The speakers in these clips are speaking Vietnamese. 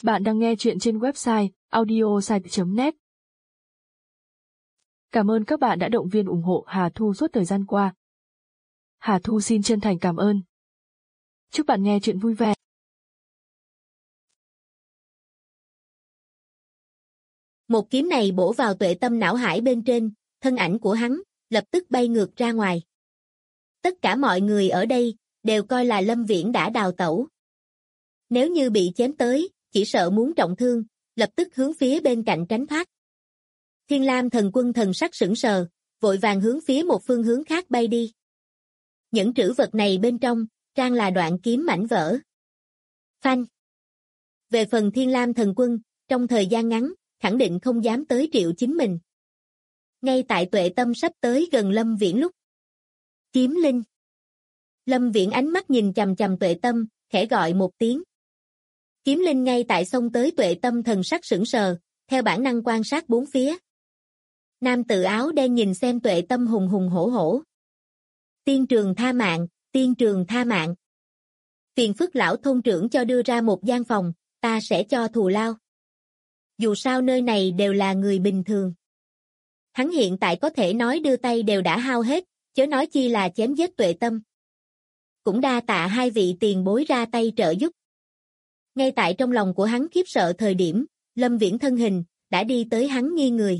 Bạn đang nghe chuyện trên website audiosite.net. Cảm ơn các bạn đã động viên ủng hộ Hà Thu suốt thời gian qua. Hà Thu xin chân thành cảm ơn. Chúc bạn nghe chuyện vui vẻ. Một kiếm này bổ vào tuệ tâm não hải bên trên, thân ảnh của hắn lập tức bay ngược ra ngoài. Tất cả mọi người ở đây đều coi là Lâm Viễn đã đào tẩu. Nếu như bị chém tới, chỉ sợ muốn trọng thương, lập tức hướng phía bên cạnh tránh thoát. Thiên Lam thần quân thần sắc sững sờ, vội vàng hướng phía một phương hướng khác bay đi. Những trữ vật này bên trong, trang là đoạn kiếm mảnh vỡ. Phanh. Về phần Thiên Lam thần quân, trong thời gian ngắn, khẳng định không dám tới triệu chính mình. Ngay tại tuệ tâm sắp tới gần Lâm Viễn lúc. Kiếm linh. Lâm Viễn ánh mắt nhìn chằm chằm tuệ tâm, khẽ gọi một tiếng. Kiếm linh ngay tại xông tới tuệ tâm thần sắc sững sờ, theo bản năng quan sát bốn phía. Nam tử áo đen nhìn xem tuệ tâm hùng hùng hổ hổ. Tiên trường tha mạng, tiên trường tha mạng. Phiền phức lão thôn trưởng cho đưa ra một gian phòng, ta sẽ cho thù lao. Dù sao nơi này đều là người bình thường. Hắn hiện tại có thể nói đưa tay đều đã hao hết, chớ nói chi là chém giết tuệ tâm. Cũng đa tạ hai vị tiền bối ra tay trợ giúp. Ngay tại trong lòng của hắn khiếp sợ thời điểm, Lâm Viễn thân hình đã đi tới hắn nghi người.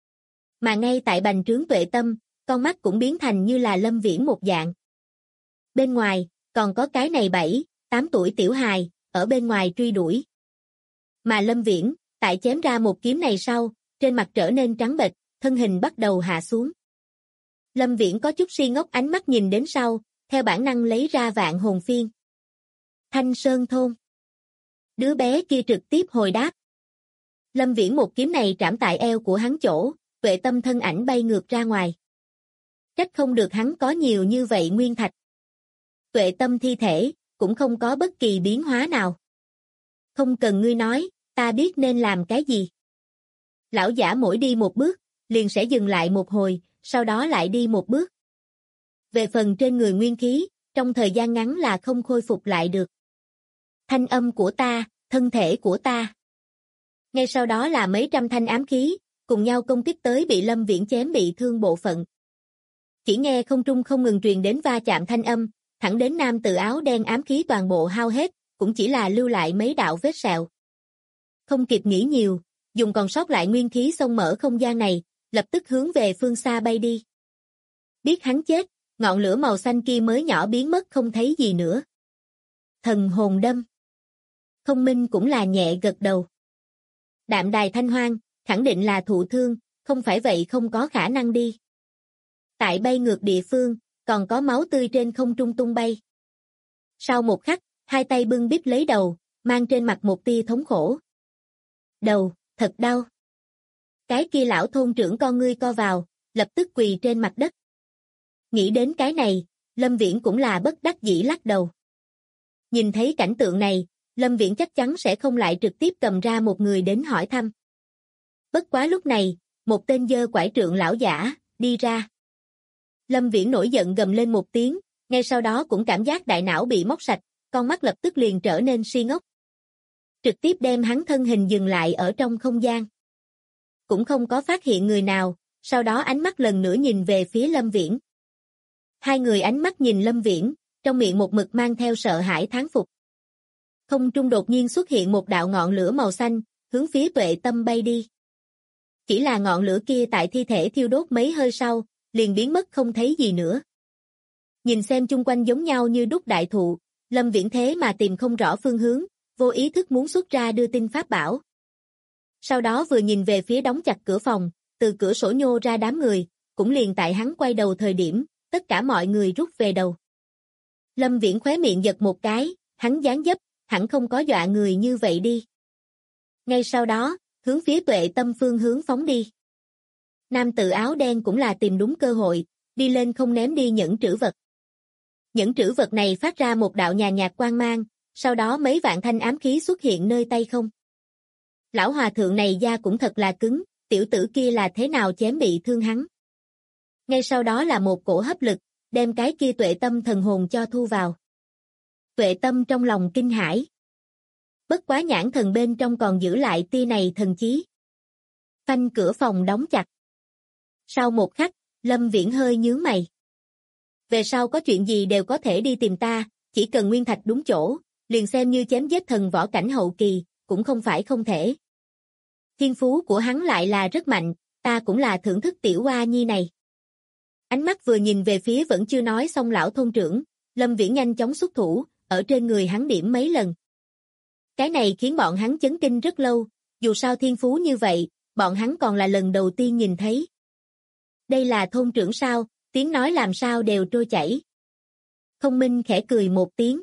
Mà ngay tại bành trướng tuệ tâm, con mắt cũng biến thành như là Lâm Viễn một dạng. Bên ngoài, còn có cái này 7-8 tuổi tiểu hài, ở bên ngoài truy đuổi. Mà Lâm Viễn, tại chém ra một kiếm này sau, trên mặt trở nên trắng bệch, thân hình bắt đầu hạ xuống. Lâm Viễn có chút si ngốc ánh mắt nhìn đến sau, theo bản năng lấy ra vạn hồn phiên. Thanh Sơn Thôn. Đứa bé kia trực tiếp hồi đáp. Lâm Viễn một kiếm này trảm tại eo của hắn chỗ, tuệ tâm thân ảnh bay ngược ra ngoài. Trách không được hắn có nhiều như vậy nguyên thạch. Tuệ tâm thi thể, cũng không có bất kỳ biến hóa nào. Không cần ngươi nói, ta biết nên làm cái gì. Lão giả mỗi đi một bước, liền sẽ dừng lại một hồi, sau đó lại đi một bước. Về phần trên người nguyên khí, trong thời gian ngắn là không khôi phục lại được. Thanh âm của ta, thân thể của ta. Ngay sau đó là mấy trăm thanh ám khí, cùng nhau công kích tới bị Lâm Viễn chém bị thương bộ phận. Chỉ nghe không trung không ngừng truyền đến va chạm thanh âm, thẳng đến nam tử áo đen ám khí toàn bộ hao hết, cũng chỉ là lưu lại mấy đạo vết sẹo. Không kịp nghĩ nhiều, dùng còn sót lại nguyên khí xông mở không gian này, lập tức hướng về phương xa bay đi. Biết hắn chết, ngọn lửa màu xanh kia mới nhỏ biến mất không thấy gì nữa. Thần hồn đâm. Không Minh cũng là nhẹ gật đầu. Đạm Đài Thanh Hoang, khẳng định là thụ thương, không phải vậy không có khả năng đi. Tại bay ngược địa phương, còn có máu tươi trên không trung tung bay. Sau một khắc, hai tay bưng bít lấy đầu, mang trên mặt một tia thống khổ. Đầu, thật đau. Cái kia lão thôn trưởng con ngươi co vào, lập tức quỳ trên mặt đất. Nghĩ đến cái này, Lâm Viễn cũng là bất đắc dĩ lắc đầu. Nhìn thấy cảnh tượng này, Lâm Viễn chắc chắn sẽ không lại trực tiếp cầm ra một người đến hỏi thăm. Bất quá lúc này, một tên giơ quải trượng lão giả, đi ra. Lâm Viễn nổi giận gầm lên một tiếng, ngay sau đó cũng cảm giác đại não bị móc sạch, con mắt lập tức liền trở nên si ngốc. Trực tiếp đem hắn thân hình dừng lại ở trong không gian. Cũng không có phát hiện người nào, sau đó ánh mắt lần nữa nhìn về phía Lâm Viễn. Hai người ánh mắt nhìn Lâm Viễn, trong miệng một mực mang theo sợ hãi thán phục. Không trung đột nhiên xuất hiện một đạo ngọn lửa màu xanh, hướng phía tuệ tâm bay đi. Chỉ là ngọn lửa kia tại thi thể thiêu đốt mấy hơi sau, liền biến mất không thấy gì nữa. Nhìn xem chung quanh giống nhau như đúc đại thụ, Lâm Viễn thế mà tìm không rõ phương hướng, vô ý thức muốn xuất ra đưa tin pháp bảo. Sau đó vừa nhìn về phía đóng chặt cửa phòng, từ cửa sổ nhô ra đám người, cũng liền tại hắn quay đầu thời điểm, tất cả mọi người rút về đầu. Lâm Viễn khóe miệng giật một cái, hắn dáng dấp, hẳn không có dọa người như vậy đi. Ngay sau đó, hướng phía tuệ tâm phương hướng phóng đi. Nam tử áo đen cũng là tìm đúng cơ hội, đi lên không ném đi những trữ vật. Những trữ vật này phát ra một đạo nhàn nhạt quang mang, sau đó mấy vạn thanh ám khí xuất hiện nơi tay không. Lão hòa thượng này da cũng thật là cứng, tiểu tử kia là thế nào chém bị thương hắn. Ngay sau đó là một cổ hấp lực, đem cái kia tuệ tâm thần hồn cho thu vào. Tuệ tâm trong lòng kinh hãi. Bất quá nhãn thần bên trong còn giữ lại tia này thần chí. Phanh cửa phòng đóng chặt. Sau một khắc, Lâm Viễn hơi nhướng mày. Về sau có chuyện gì đều có thể đi tìm ta, chỉ cần nguyên thạch đúng chỗ, liền xem như chém giết thần võ cảnh hậu kỳ, cũng không phải không thể. Thiên phú của hắn lại là rất mạnh, ta cũng là thưởng thức tiểu oa nhi này. Ánh mắt vừa nhìn về phía vẫn chưa nói xong lão thôn trưởng, Lâm Viễn nhanh chóng xuất thủ, ở trên người hắn điểm mấy lần. Cái này khiến bọn hắn chấn kinh rất lâu, dù sao thiên phú như vậy, bọn hắn còn là lần đầu tiên nhìn thấy. Đây là thôn trưởng sao, tiếng nói làm sao đều trôi chảy. Thông minh khẽ cười một tiếng.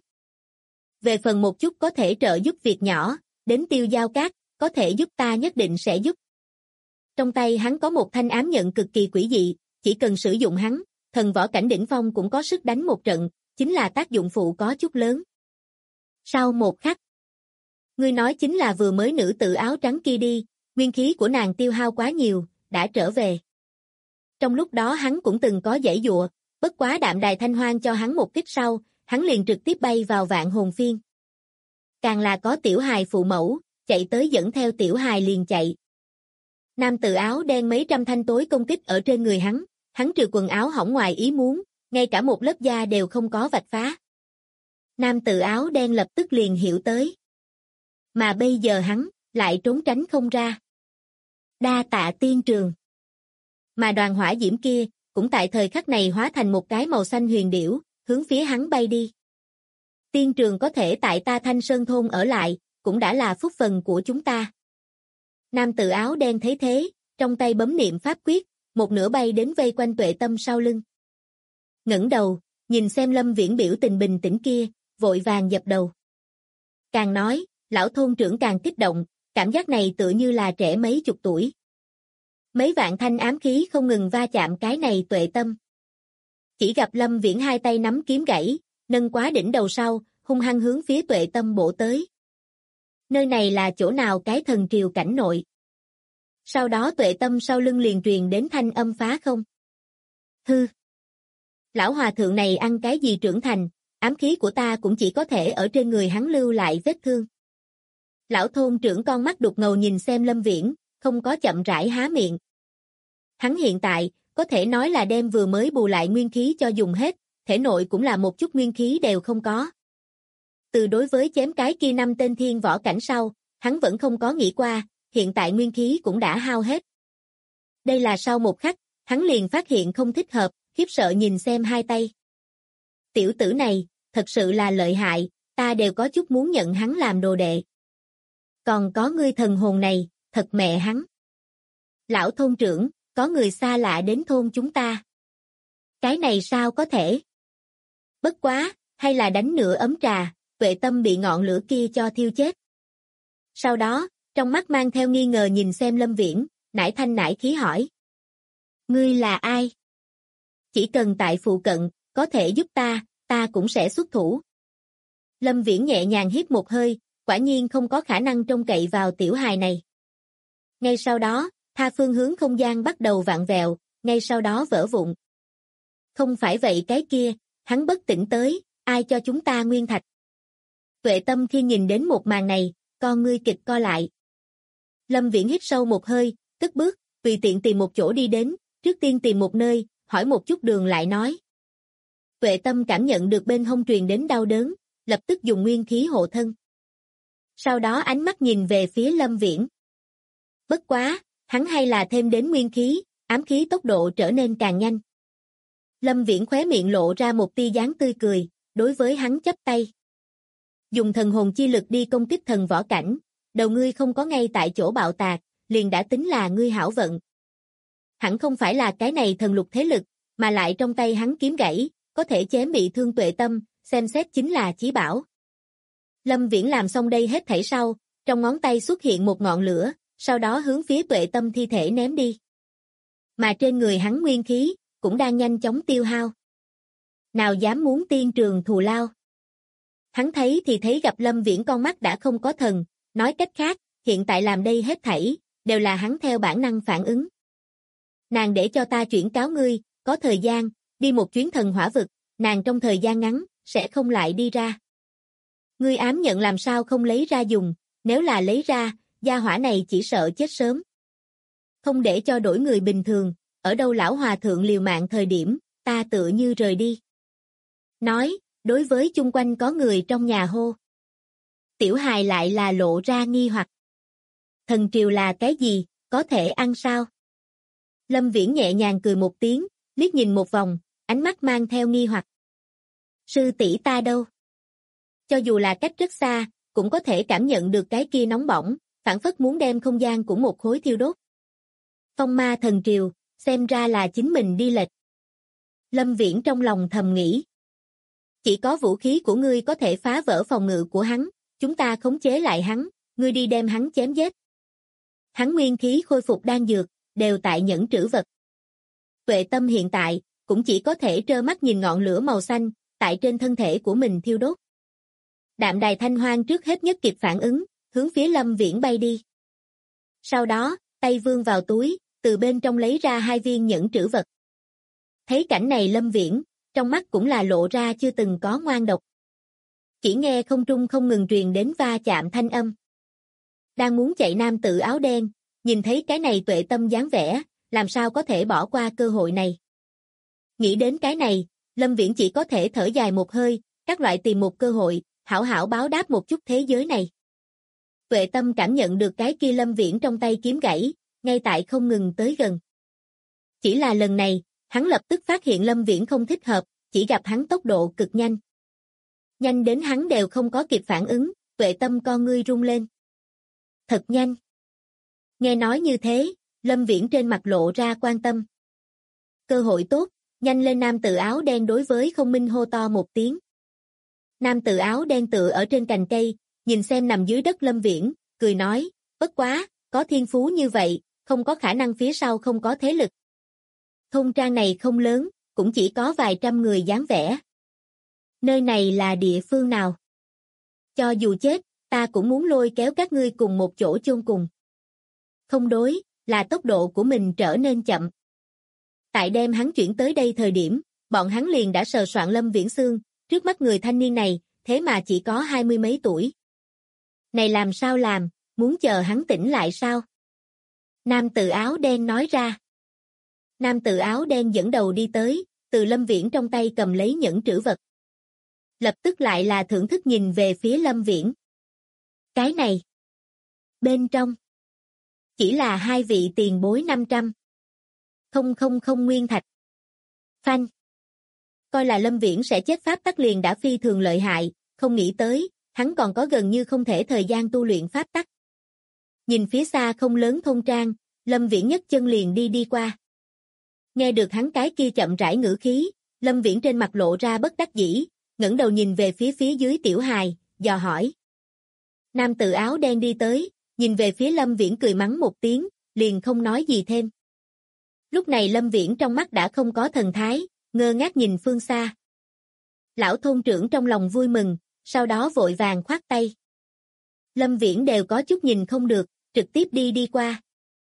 Về phần một chút có thể trợ giúp việc nhỏ, đến Tiêu Giao Cát, có thể giúp ta nhất định sẽ giúp. Trong tay hắn có một thanh ám nhận cực kỳ quỷ dị, chỉ cần sử dụng hắn, thần võ cảnh đỉnh phong cũng có sức đánh một trận, chính là tác dụng phụ có chút lớn. Sau một khắc, ngươi nói chính là vừa mới nữ tử áo trắng kia đi, nguyên khí của nàng tiêu hao quá nhiều, đã trở về. Trong lúc đó hắn cũng từng có giãy giụa, bất quá Đạm Đài Thanh Hoang cho hắn một kích sau, hắn liền trực tiếp bay vào Vạn Hồn Phiên. Càng là có tiểu hài phụ mẫu, chạy tới dẫn theo tiểu hài liền chạy. Nam tử áo đen mấy trăm thanh tối công kích ở trên người hắn trừ quần áo hỏng ngoài ý muốn, ngay cả một lớp da đều không có vạch phá. Nam tử áo đen lập tức liền hiểu tới. Mà bây giờ hắn, lại trốn tránh không ra. Đa tạ tiên trường. Mà đoàn hỏa diễm kia, cũng tại thời khắc này hóa thành một cái màu xanh huyền điểu, hướng phía hắn bay đi. Tiên trường có thể tại ta Thanh Sơn Thôn ở lại, cũng đã là phúc phần của chúng ta. Nam tử áo đen thấy thế, trong tay bấm niệm pháp quyết, một nửa bay đến vây quanh Tuệ Tâm sau lưng. Ngẩng đầu, nhìn xem Lâm Viễn biểu tình bình tĩnh kia, vội vàng dập đầu. Càng nói, lão thôn trưởng càng kích động, cảm giác này tựa như là trẻ mấy chục tuổi. Mấy vạn thanh ám khí không ngừng va chạm cái này Tuệ Tâm. Chỉ gặp Lâm Viễn hai tay nắm kiếm gãy, nâng quá đỉnh đầu sau, hung hăng hướng phía Tuệ Tâm bổ tới. Nơi này là chỗ nào cái thần triều cảnh nội. Sau đó Tuệ Tâm sau lưng liền truyền đến thanh âm phá không. Hư! Lão hòa thượng này ăn cái gì trưởng thành, ám khí của ta cũng chỉ có thể ở trên người hắn lưu lại vết thương. Lão thôn trưởng con mắt đục ngầu nhìn xem Lâm Viễn, không có chậm rãi há miệng. Hắn hiện tại, có thể nói là đem vừa mới bù lại nguyên khí cho dùng hết, thể nội cũng là một chút nguyên khí đều không có. Từ đối với chém cái kia 5 tên thiên võ cảnh sau, hắn vẫn không có nghĩ qua, hiện tại nguyên khí cũng đã hao hết. Đây là sau một khắc, hắn liền phát hiện không thích hợp, khiếp sợ nhìn xem hai tay. Tiểu tử này, thật sự là lợi hại, ta đều có chút muốn nhận hắn làm đồ đệ. Còn có ngươi thần hồn này, thật mẹ hắn. Lão thôn trưởng, có người xa lạ đến thôn chúng ta. Cái này sao có thể? Bất quá, hay là đánh nửa ấm trà, Tuệ Tâm bị ngọn lửa kia cho thiêu chết. Sau đó, trong mắt mang theo nghi ngờ nhìn xem Lâm Viễn, nải thanh nải khí hỏi. Ngươi là ai? Chỉ cần tại phụ cận, có thể giúp ta cũng sẽ xuất thủ. Lâm Viễn nhẹ nhàng hít một hơi, quả nhiên không có khả năng trông cậy vào tiểu hài này. Ngay sau đó, tha phương hướng không gian bắt đầu vặn vẹo, ngay sau đó vỡ vụn. Không phải vậy cái kia, hắn bất tỉnh tới, ai cho chúng ta nguyên thạch. Tuệ Tâm khi nhìn đến một màn này, con ngươi kịch co lại. Lâm Viễn hít sâu một hơi, cất bước, tùy tiện tìm một chỗ đi đến, trước tiên tìm một nơi, hỏi một chút đường lại nói. Tuệ Tâm cảm nhận được bên hông truyền đến đau đớn, lập tức dùng nguyên khí hộ thân. Sau đó ánh mắt nhìn về phía Lâm Viễn. Bất quá, hắn hay là thêm đến nguyên khí, ám khí tốc độ trở nên càng nhanh. Lâm Viễn khóe miệng lộ ra một tia dáng tươi cười, đối với hắn chắp tay. Dùng thần hồn chi lực đi công kích thần võ cảnh, đầu ngươi không có ngay tại chỗ bạo tạc, liền đã tính là ngươi hảo vận. Hẳn không phải là cái này thần lục thế lực, mà lại trong tay hắn kiếm gãy, có thể chém bị thương Tuệ Tâm, xem xét chính là chí bảo. Lâm Viễn làm xong đây hết thảy sau, trong ngón tay xuất hiện một ngọn lửa, sau đó hướng phía Tuệ Tâm thi thể ném đi. Mà trên người hắn nguyên khí, cũng đang nhanh chóng tiêu hao. Nào dám muốn tiên trường thù lao. Hắn thấy thì thấy gặp Lâm Viễn con mắt đã không có thần, nói cách khác, hiện tại làm đây hết thảy, đều là hắn theo bản năng phản ứng. Nàng để cho ta chuyển cáo ngươi, có thời gian, đi một chuyến thần hỏa vực, nàng trong thời gian ngắn, sẽ không lại đi ra. Ngươi ám nhận làm sao không lấy ra dùng, nếu là lấy ra, gia hỏa này chỉ sợ chết sớm. Không để cho đổi người bình thường, ở đâu lão hòa thượng liều mạng thời điểm, ta tựa như rời đi. Nói, đối với chung quanh có người trong nhà hô. Tiểu hài lại là lộ ra nghi hoặc. Thần triều là cái gì, có thể ăn sao? Lâm Viễn nhẹ nhàng cười một tiếng, liếc nhìn một vòng, ánh mắt mang theo nghi hoặc. Sư tỷ ta đâu? Cho dù là cách rất xa, cũng có thể cảm nhận được cái kia nóng bỏng, phảng phất muốn đem không gian của một khối thiêu đốt. Phong ma thần triều, xem ra là chính mình đi lệch. Lâm Viễn trong lòng thầm nghĩ. Chỉ có vũ khí của ngươi có thể phá vỡ phòng ngự của hắn, chúng ta khống chế lại hắn, ngươi đi đem hắn chém giết. Hắn nguyên khí khôi phục đan dược, đều tại nhẫn trữ vật. Tuệ tâm hiện tại, cũng chỉ có thể trơ mắt nhìn ngọn lửa màu xanh, tại trên thân thể của mình thiêu đốt. Đạm Đài Thanh Hoang trước hết nhất kịp phản ứng, hướng phía Lâm Viễn bay đi. Sau đó, tay vươn vào túi, từ bên trong lấy ra 2 viên nhẫn trữ vật. Thấy cảnh này Lâm Viễn, trong mắt cũng là lộ ra chưa từng có ngoan độc. Chỉ nghe không trung không ngừng truyền đến va chạm thanh âm. Đang muốn chạy nam tử áo đen, nhìn thấy cái này tuệ tâm dáng vẻ, làm sao có thể bỏ qua cơ hội này. Nghĩ đến cái này, Lâm Viễn chỉ có thể thở dài một hơi, các loại tìm một cơ hội, hảo hảo báo đáp một chút thế giới này. Tuệ tâm cảm nhận được cái kia Lâm Viễn trong tay kiếm gãy, ngay tại không ngừng tới gần. Chỉ là lần này, hắn lập tức phát hiện Lâm Viễn không thích hợp, chỉ gặp hắn tốc độ cực nhanh. Nhanh đến hắn đều không có kịp phản ứng, tuệ tâm con ngươi rung lên. Thật nhanh. Nghe nói như thế, Lâm Viễn trên mặt lộ ra quan tâm. Cơ hội tốt, nhanh lên nam tử áo đen đối với Không Minh hô to một tiếng. Nam tử áo đen tựa ở trên cành cây, nhìn xem nằm dưới đất Lâm Viễn, cười nói, bất quá, có thiên phú như vậy, không có khả năng phía sau không có thế lực. Thôn trang này không lớn, cũng chỉ có vài trăm người dáng vẻ. Nơi này là địa phương nào? Cho dù chết, ta cũng muốn lôi kéo các ngươi cùng một chỗ chôn cùng. Không đối, là tốc độ của mình trở nên chậm. Tại đem hắn chuyển tới đây thời điểm, bọn hắn liền đã sờ soạn Lâm Viễn xương, trước mắt người thanh niên này, thế mà chỉ có 20 mấy tuổi. Này làm sao làm, muốn chờ hắn tỉnh lại sao? Nam tử áo đen nói ra. Nam tử áo đen dẫn đầu đi tới, từ Lâm Viễn trong tay cầm lấy nhẫn trữ vật. Lập tức lại là thưởng thức nhìn về phía Lâm Viễn. Cái này. Bên trong. Chỉ là 2 vị tiền bối 500. Không nguyên thạch. Phanh. Coi là Lâm Viễn sẽ chết pháp tắc liền đã phi thường lợi hại, không nghĩ tới, hắn còn có gần như không thể thời gian tu luyện pháp tắc. Nhìn phía xa không lớn thôn trang, Lâm Viễn nhấc chân liền đi qua. Nghe được hắn cái kia chậm rãi ngữ khí, Lâm Viễn trên mặt lộ ra bất đắc dĩ, ngẩng đầu nhìn về phía dưới tiểu hài, dò hỏi. Nam tử áo đen đi tới, nhìn về phía Lâm Viễn cười mắng một tiếng, liền không nói gì thêm. Lúc này Lâm Viễn trong mắt đã không có thần thái, ngơ ngác nhìn phương xa. Lão thôn trưởng trong lòng vui mừng, sau đó vội vàng khoát tay. Lâm Viễn đều có chút nhìn không được, trực tiếp đi qua.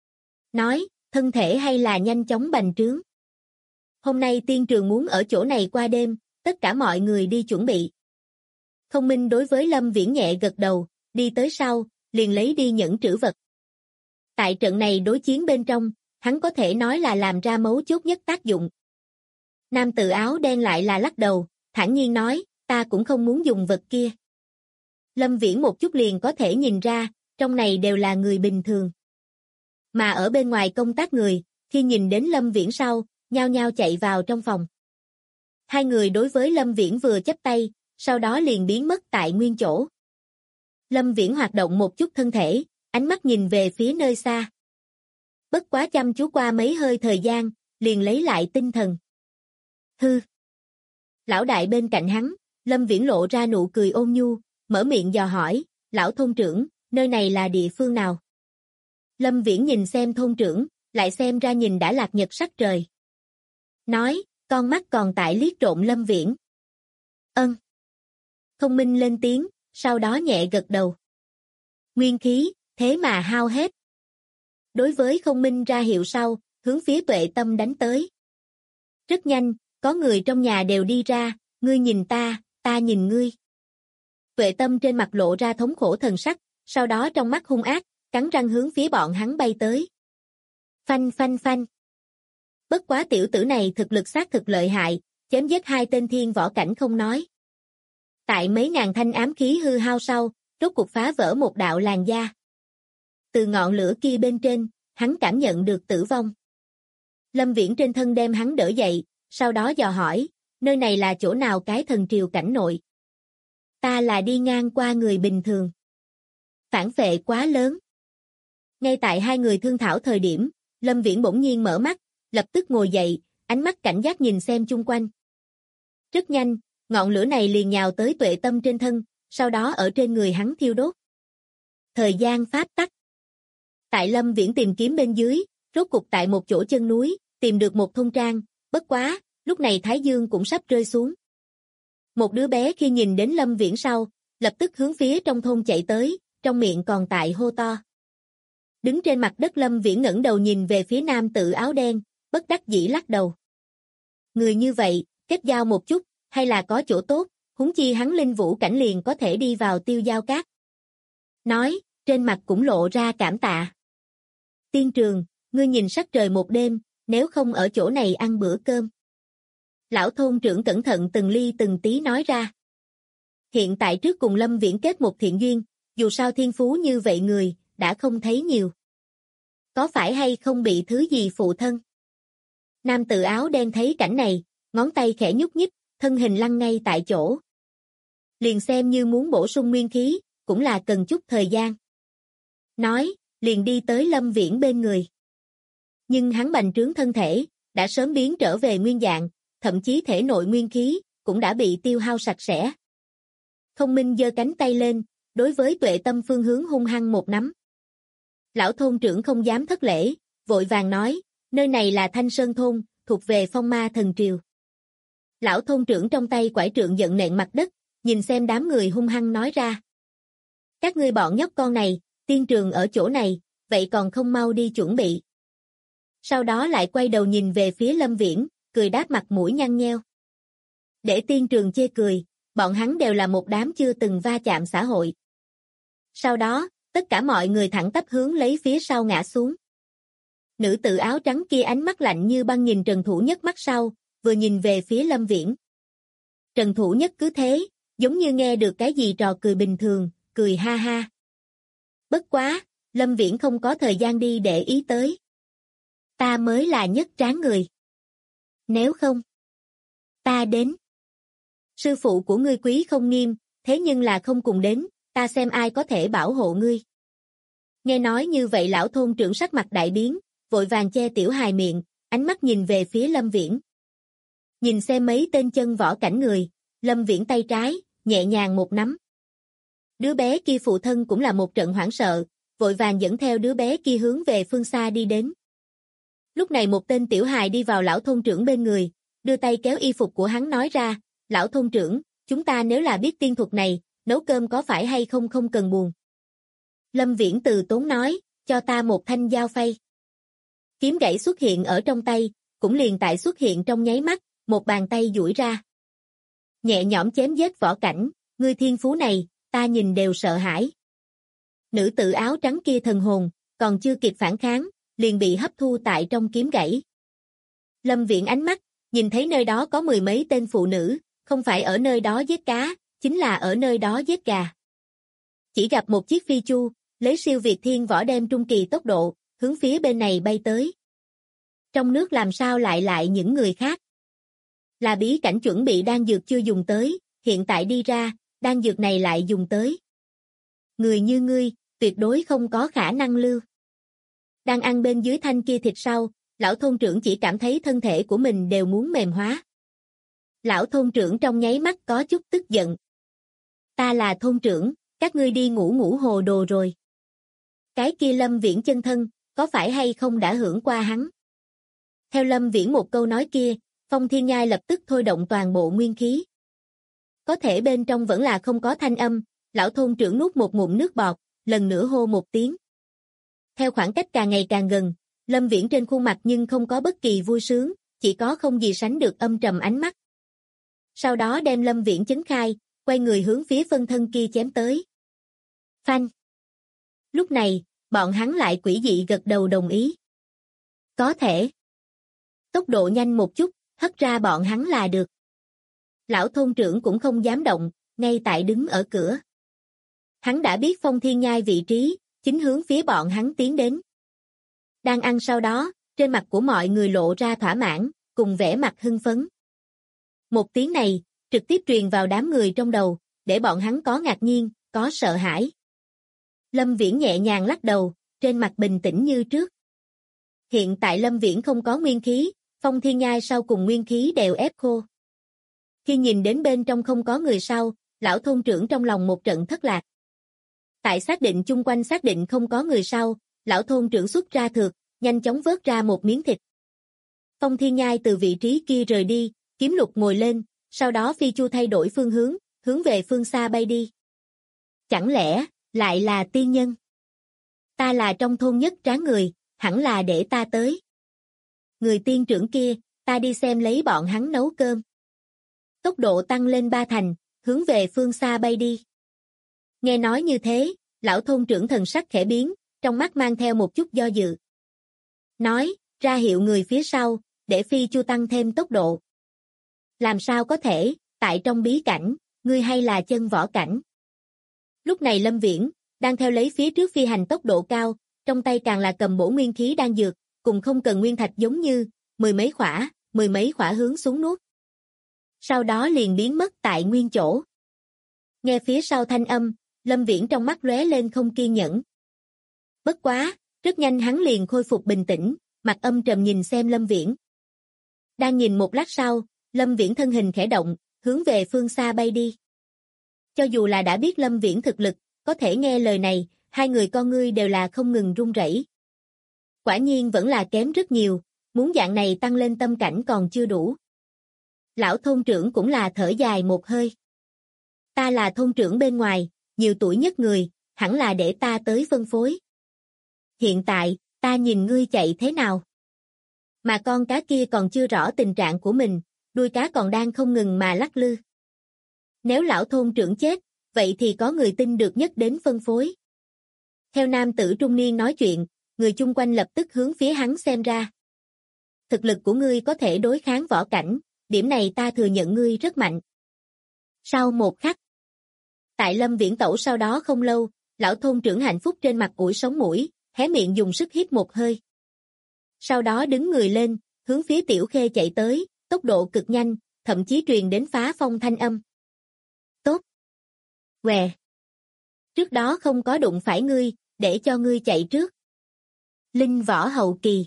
Nói, thân thể hay là nhanh chóng bành trướng. Hôm nay tiên trường muốn ở chỗ này qua đêm, tất cả mọi người đi chuẩn bị. Không Minh đối với Lâm Viễn nhẹ gật đầu, đi tới sau, liền lấy đi nhẫn trữ vật. Tại trận này đối chiến bên trong, hắn có thể nói là làm ra mấu chốt nhất tác dụng. Nam tử áo đen lại là lắc đầu, thản nhiên nói, ta cũng không muốn dùng vật kia. Lâm Viễn một chút liền có thể nhìn ra, trong này đều là người bình thường. Mà ở bên ngoài công tác người, khi nhìn đến Lâm Viễn sau, nhao nhao chạy vào trong phòng. 2 người đối với Lâm Viễn vừa chắp tay, sau đó liền biến mất tại nguyên chỗ. Lâm Viễn hoạt động một chút thân thể, ánh mắt nhìn về phía nơi xa. Bất quá chăm chú qua mấy hơi thời gian, liền lấy lại tinh thần. Hư. Lão đại bên cạnh hắn, Lâm Viễn lộ ra nụ cười ôn nhu, mở miệng dò hỏi, lão thôn trưởng, nơi này là địa phương nào? Lâm Viễn nhìn xem thôn trưởng, lại xem ra nhìn đã lạc nhật sắc trời. Nói, con mắt còn tại liếc trộm Lâm Viễn. Ân. Không Minh lên tiếng, sau đó nhẹ gật đầu. Nguyên khí, thế mà hao hết. Đối với Không Minh ra hiệu sau, hướng phía Tuệ Tâm đánh tới. Rất nhanh, có người trong nhà đều đi ra, ngươi nhìn ta nhìn ngươi. Tuệ Tâm trên mặt lộ ra thống khổ thần sắc, sau đó trong mắt hung ác, cắn răng hướng phía bọn hắn bay tới. Phanh phanh phanh. Bất quá tiểu tử này thực lực xác thực lợi hại, chém giết 2 tên thiên võ cảnh không nói. Tại mấy ngàn thanh ám khí hư hao sau, rốt cục phá vỡ một đạo làn da. Từ ngọn lửa kia bên trên, hắn cảm nhận được tử vong. Lâm Viễn trên thân đem hắn đỡ dậy, sau đó dò hỏi, nơi này là chỗ nào cái thần triều cảnh nội? Ta là đi ngang qua người bình thường. Phản phệ quá lớn. Ngay tại hai người thương thảo thời điểm, Lâm Viễn bỗng nhiên mở mắt, lập tức ngồi dậy, ánh mắt cảnh giác nhìn xem chung quanh. Rất nhanh, ngọn lửa này liền nhào tới Tuệ Tâm trên thân, sau đó ở trên người hắn thiêu đốt. Thời gian pháp tắc. Tại Lâm Viễn tìm kiếm bên dưới, rốt cục tại một chỗ chân núi, tìm được một thôn trang, bất quá, lúc này Thái Dương cũng sắp rơi xuống. Một đứa bé khi nhìn đến Lâm Viễn sau, lập tức hướng phía trong thôn chạy tới, trong miệng còn tại hô to. Đứng trên mặt đất Lâm Viễn ngẩng đầu nhìn về phía nam tử áo đen, bất đắc dĩ lắc đầu. Người như vậy, kết giao một chút, hay là có chỗ tốt, huống chi hắn linh vũ cảnh liền có thể đi vào Tiêu Giao Các. Nói, trên mặt cũng lộ ra cảm tạ. Tiên Trường, ngươi nhìn sắc trời một đêm, nếu không ở chỗ này ăn bữa cơm. Lão thôn trưởng cẩn thận từng ly từng tí nói ra. Hiện tại trước cùng Lâm Viễn kết một thiện duyên, dù sao thiên phú như vậy người, đã không thấy nhiều. Có phải hay không bị thứ gì phụ thân? Nam tử áo đen thấy cảnh này, ngón tay khẽ nhúc nhích, thân hình lăn ngay tại chỗ. Liền xem như muốn bổ sung nguyên khí, cũng là cần chút thời gian. Nói, liền đi tới Lâm Viễn bên người. Nhưng hắn bành trướng thân thể, đã sớm biến trở về nguyên dạng, thậm chí thể nội nguyên khí, cũng đã bị tiêu hao sạch sẽ. Thông minh giơ cánh tay lên, đối với Tuệ Tâm phương hướng hung hăng một nắm. Lão thôn trưởng không dám thất lễ, vội vàng nói, nơi này là Thanh Sơn Thôn, thuộc về Phong Ma Thần Triều. Lão thôn trưởng trong tay quải trượng giận nện mặt đất, nhìn xem đám người hung hăng nói ra. Các ngươi bọn nhóc con này, tiên trường ở chỗ này, vậy còn không mau đi chuẩn bị. Sau đó lại quay đầu nhìn về phía Lâm Viễn, cười đáp mặt mũi nhăn nheo. Để tiên trường chê cười, bọn hắn đều là một đám chưa từng va chạm xã hội. Sau đó, tất cả mọi người thẳng tắp hướng lấy phía sau ngã xuống. Nữ tử áo trắng kia ánh mắt lạnh như băng nhìn Trần Thủ Nhất mắt sau, vừa nhìn về phía Lâm Viễn. Trần Thủ Nhất cứ thế, giống như nghe được cái gì trò cười bình thường, cười ha ha. Bất quá, Lâm Viễn không có thời gian đi để ý tới. Ta mới là nhất tráng người. Nếu không, ta đến. Sư phụ của ngươi quý không nghiêm, thế nhưng là không cùng đến, ta xem ai có thể bảo hộ ngươi. Nghe nói như vậy lão thôn trưởng sắc mặt đại biến, vội vàng che tiểu hài miệng, ánh mắt nhìn về phía Lâm Viễn. Nhìn xem mấy tên chân võ cảnh người, Lâm Viễn tay trái, nhẹ nhàng một nắm. Đứa bé kia phụ thân cũng là một trận hoảng sợ, vội vàng dẫn theo đứa bé kia hướng về phương xa đi đến. Lúc này một tên tiểu hài đi vào lão thôn trưởng bên người, đưa tay kéo y phục của hắn nói ra, lão thôn trưởng, chúng ta nếu là biết tiên thuật này, nấu cơm có phải hay không không cần buồn. Lâm Viễn từ tốn nói, cho ta một thanh dao phay. Kiếm gãy xuất hiện ở trong tay, cũng liền tại xuất hiện trong nháy mắt, một bàn tay duỗi ra. Nhẹ nhõm chém giết võ cảnh, ngươi thiên phú này, ta nhìn đều sợ hãi. Nữ tử áo trắng kia thần hồn, còn chưa kịp phản kháng, liền bị hấp thu tại trong kiếm gãy. Lâm Viễn ánh mắt, nhìn thấy nơi đó có mười mấy tên phụ nữ, không phải ở nơi đó giết cá, chính là ở nơi đó giết gà. Chỉ gặp một chiếc phi chu, lấy siêu việt thiên võ đem trung kỳ tốc độ, hướng phía bên này bay tới. Trong nước làm sao lại những người khác? Là bí cảnh chuẩn bị đan dược chưa dùng tới, hiện tại đi ra, đan dược này lại dùng tới. Người như ngươi, tuyệt đối không có khả năng lưu. Đang ăn bên dưới thanh kia thịt sau, lão thôn trưởng chỉ cảm thấy thân thể của mình đều muốn mềm hóa. Lão thôn trưởng trong nháy mắt có chút tức giận. Ta là thôn trưởng, các ngươi đi ngủ hồ đồ rồi. Cái kia Lâm Viễn chân thân, có phải hay không đã hưởng qua hắn? Theo Lâm Viễn một câu nói kia, Phong Thiên Nhai lập tức thôi động toàn bộ nguyên khí. Có thể bên trong vẫn là không có thanh âm, lão thôn trưởng nuốt một ngụm nước bọt, lần nữa hô một tiếng. Theo khoảng cách càng ngày càng gần, Lâm Viễn trên khuôn mặt nhưng không có bất kỳ vui sướng, chỉ có không gì sánh được âm trầm ánh mắt. Sau đó đem Lâm Viễn chấn khai, quay người hướng phía phân thân kia chém tới. Phanh. Lúc này, bọn hắn lại quỷ dị gật đầu đồng ý. Có thể. Tốc độ nhanh một chút, hất ra bọn hắn là được. Lão thôn trưởng cũng không dám động, ngay tại đứng ở cửa. Hắn đã biết Phong Thiên Nhai vị trí, chính hướng phía bọn hắn tiến đến. Đang ăn sau đó, trên mặt của mọi người lộ ra thỏa mãn, cùng vẻ mặt hưng phấn. Một tiếng này, trực tiếp truyền vào đám người trong đầu, để bọn hắn có ngạc nhiên, có sợ hãi. Lâm Viễn nhẹ nhàng lắc đầu, trên mặt bình tĩnh như trước. Hiện tại Lâm Viễn không có nguyên khí, Phong Thiên Nhai sau cùng nguyên khí đều ép khô. Khi nhìn đến bên trong không có người sau, lão thôn trưởng trong lòng một trận thất lạc. Tại xác định chung quanh xác định không có người sau, lão thôn trưởng xuất ra thược, nhanh chóng vớt ra một miếng thịt. Phong Thiên Nhai từ vị trí kia rời đi, kiếm lục ngồi lên, sau đó phi chu thay đổi phương hướng, hướng về phương xa bay đi. Chẳng lẽ, lại là tiên nhân? Ta là trong thôn nhất tráng người, hẳn là để ta tới. Người tiên trưởng kia, ta đi xem lấy bọn hắn nấu cơm. Tốc độ tăng lên 3 thành, hướng về phương xa bay đi. Nghe nói như thế, lão thôn trưởng thần sắc khẽ biến, trong mắt mang theo một chút do dự. Nói, ra hiệu người phía sau, để phi chu tăng thêm tốc độ. Làm sao có thể, tại trong bí cảnh, ngươi hay là chân võ cảnh. Lúc này Lâm Viễn, đang theo lấy phía trước phi hành tốc độ cao, trong tay càng là cầm bổ nguyên khí đang dược, cùng không cần nguyên thạch giống như, mười mấy khỏa hướng xuống nuốt. Sau đó liền biến mất tại nguyên chỗ. Nghe phía sau thanh âm, Lâm Viễn trong mắt lóe lên không kiên nhẫn. Bất quá, rất nhanh hắn liền khôi phục bình tĩnh, mặt âm trầm nhìn xem Lâm Viễn. Đang nhìn một lát sau, Lâm Viễn thân hình khẽ động, hướng về phương xa bay đi. Cho dù là đã biết Lâm Viễn thực lực, có thể nghe lời này, hai người con ngươi đều là không ngừng run rẩy. Quả nhiên vẫn là kém rất nhiều, muốn dạng này tăng lên tâm cảnh còn chưa đủ. Lão thôn trưởng cũng là thở dài một hơi. Ta là thôn trưởng bên ngoài, nhiều tuổi nhất người, hẳn là để ta tới phân phối. Hiện tại, ta nhìn ngươi chạy thế nào? Mà con cá kia còn chưa rõ tình trạng của mình, đuôi cá còn đang không ngừng mà lắc lư. Nếu lão thôn trưởng chết, vậy thì có người tin được nhất đến phân phối. Theo nam tử trung niên nói chuyện, người chung quanh lập tức hướng phía hắn xem ra. Thực lực của ngươi có thể đối kháng võ cảnh, điểm này ta thừa nhận ngươi rất mạnh. Sau một khắc, tại Lâm Viễn tẩu sau đó không lâu, lão thôn trưởng hạnh phúc trên mặt ủi sống mũi, hé miệng dùng sức hít một hơi. Sau đó đứng người lên, hướng phía Tiểu Khê chạy tới, tốc độ cực nhanh, thậm chí truyền đến phá phong thanh âm. Tốt. Què. Trước đó không có đụng phải ngươi, để cho ngươi chạy trước. Linh võ hậu kỳ.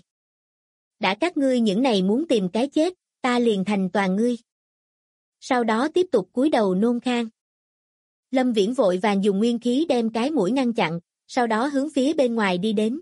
Đã các ngươi những này muốn tìm cái chết, ta liền thành toàn ngươi. Sau đó tiếp tục cúi đầu nôn khan. Lâm Viễn vội vàng dùng nguyên khí đem cái mũi ngăn chặn, sau đó hướng phía bên ngoài đi đến.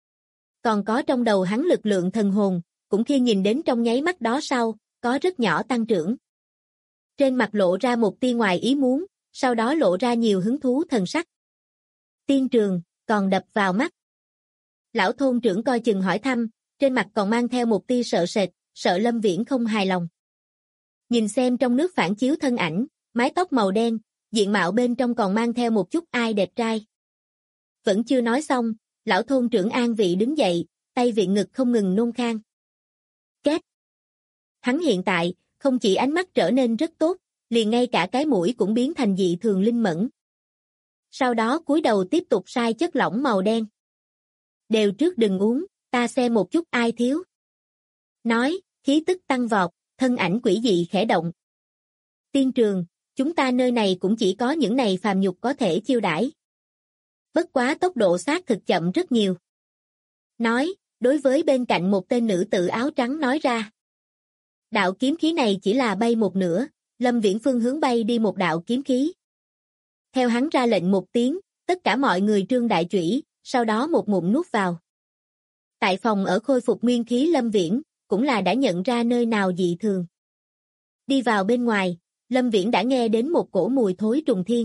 Còn có trong đầu hắn lực lượng thần hồn, cũng khi nhìn đến trong nháy mắt đó sau, có rất nhỏ tăng trưởng. Trên mặt lộ ra một tia ngoài ý muốn, sau đó lộ ra nhiều hứng thú thần sắc. Tiên trường, còn đập vào mắt. Lão thôn trưởng coi chừng hỏi thăm, trên mặt còn mang theo một tia sợ sệt, sợ Lâm Viễn không hài lòng. Nhìn xem trong nước phản chiếu thân ảnh, mái tóc màu đen, diện mạo bên trong còn mang theo một chút ai đẹp trai. Vẫn chưa nói xong, lão thôn trưởng an vị đứng dậy, tay viện ngực không ngừng nôn khan. Két. Hắn hiện tại, không chỉ ánh mắt trở nên rất tốt, liền ngay cả cái mũi cũng biến thành dị thường linh mẫn. Sau đó cúi đầu tiếp tục sai chất lỏng màu đen. Đều trước đừng uống, ta xem một chút ai thiếu. Nói, khí tức tăng vọt, thân ảnh quỷ dị khẽ động. Tiên trường, chúng ta nơi này cũng chỉ có những này phàm nhục có thể chiêu đãi. Bất quá tốc độ xác thực chậm rất nhiều. Nói, đối với bên cạnh một tên nữ tử áo trắng nói ra. Đạo kiếm khí này chỉ là bay một nửa, Lâm Viễn phương hướng bay đi một đạo kiếm khí. Theo hắn ra lệnh một tiếng, tất cả mọi người trương đại chủy, sau đó một ngụm nuốt vào. Tại phòng ở khôi phục nguyên khí Lâm Viễn, cũng là đã nhận ra nơi nào dị thường. Đi vào bên ngoài, Lâm Viễn đã nghe đến một cổ mùi thối trùng thiên.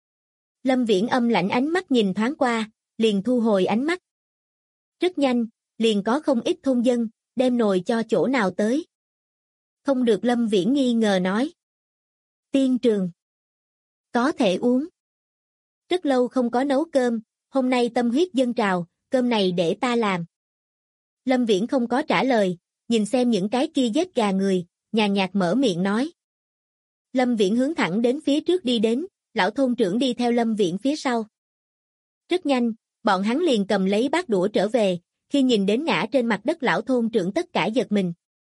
Lâm Viễn âm lãnh ánh mắt nhìn thoáng qua, liền thu hồi ánh mắt. Rất nhanh, liền có không ít thôn dân, đem nồi cho chỗ nào tới. Không được Lâm Viễn nghi ngờ nói. Tiên trường. Có thể uống. Rất lâu không có nấu cơm, hôm nay tâm huyết dâng trào, cơm này để ta làm. Lâm Viễn không có trả lời, nhìn xem những cái kia giết gà người, nhàn nhạt mở miệng nói. Lâm Viễn hướng thẳng đến phía trước đi đến, lão thôn trưởng đi theo Lâm Viễn phía sau. Rất nhanh, bọn hắn liền cầm lấy bát đũa trở về, khi nhìn đến ngã trên mặt đất lão thôn trưởng tất cả giật mình.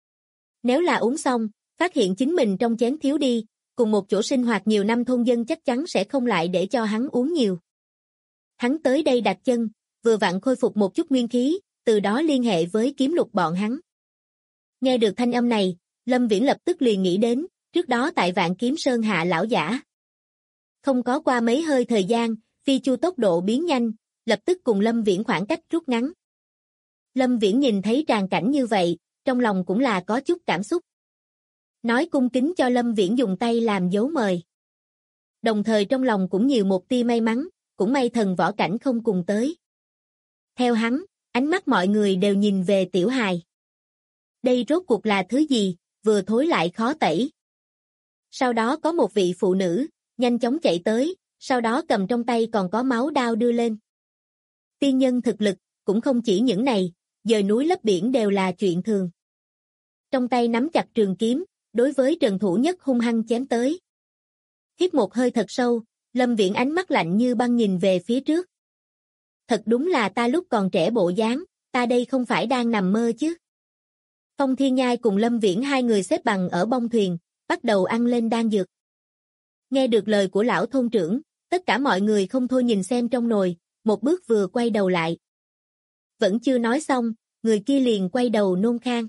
Nếu là uống xong, phát hiện chính mình trong chén thiếu đi, cùng một chỗ sinh hoạt nhiều năm thôn dân chắc chắn sẽ không lại để cho hắn uống nhiều. Hắn tới đây đặt chân, vừa vặn khôi phục một chút nguyên khí, từ đó liên hệ với kiếm lục bọn hắn. Nghe được thanh âm này, Lâm Viễn lập tức liền nghĩ đến, trước đó tại Vạn Kiếm Sơn hạ lão giả. Không có qua mấy hơi thời gian, Phi Chu tốc độ biến nhanh, lập tức cùng Lâm Viễn khoảng cách rút ngắn. Lâm Viễn nhìn thấy tràng cảnh như vậy, trong lòng cũng là có chút cảm xúc. Nói cung kính cho Lâm Viễn dùng tay làm dấu mời. Đồng thời trong lòng cũng nhiều một tia may mắn, cũng may thần võ cảnh không cùng tới. Theo hắn, ánh mắt mọi người đều nhìn về tiểu hài. Đây rốt cuộc là thứ gì, vừa thối lại khó tẩy. Sau đó có một vị phụ nữ, nhanh chóng chạy tới, sau đó cầm trong tay còn có máu đao đưa lên. Tiên nhân thực lực, cũng không chỉ những này, dời núi lấp biển đều là chuyện thường. Trong tay nắm chặt trường kiếm, đối với Trần Thủ Nhất hung hăng chém tới. Hít một hơi thật sâu, Lâm Viễn ánh mắt lạnh như băng nhìn về phía trước. Thật đúng là ta lúc còn trẻ bộ dáng, ta đây không phải đang nằm mơ chứ. Phong Thiên Nhai cùng Lâm Viễn hai người xếp bằng ở bông thuyền, bắt đầu ăn lên đan dược. Nghe được lời của lão thôn trưởng, tất cả mọi người không thôi nhìn xem trong nồi, một bước vừa quay đầu lại. Vẫn chưa nói xong, người kia liền quay đầu nôn khan.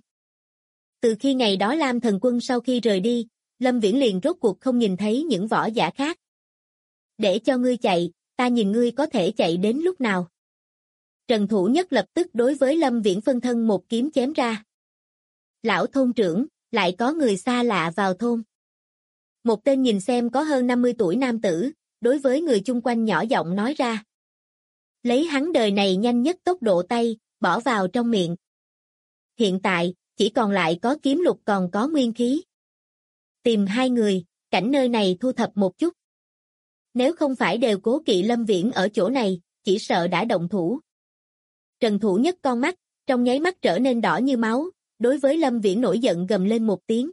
Từ khi ngày đó Lam Thần Quân sau khi rời đi, Lâm Viễn liền rốt cuộc không nhìn thấy những võ giả khác. Để cho ngươi chạy, ta nhìn ngươi có thể chạy đến lúc nào. Trần Thủ Nhất lập tức đối với Lâm Viễn phân thân một kiếm chém ra. Lão thôn trưởng, lại có người xa lạ vào thôn. Một tên nhìn xem có hơn 50 tuổi nam tử, đối với người chung quanh nhỏ giọng nói ra. Lấy hắn đời này nhanh nhất tốc độ tay, bỏ vào trong miệng. Hiện tại, chỉ còn lại có kiếm lục còn có nguyên khí. Tìm hai người, cảnh nơi này thu thập một chút. Nếu không phải đều cố kỵ Lâm Viễn ở chỗ này, chỉ sợ đã động thủ. Trần Thủ Nhất con mắt, trong nháy mắt trở nên đỏ như máu, đối với Lâm Viễn nổi giận gầm lên một tiếng.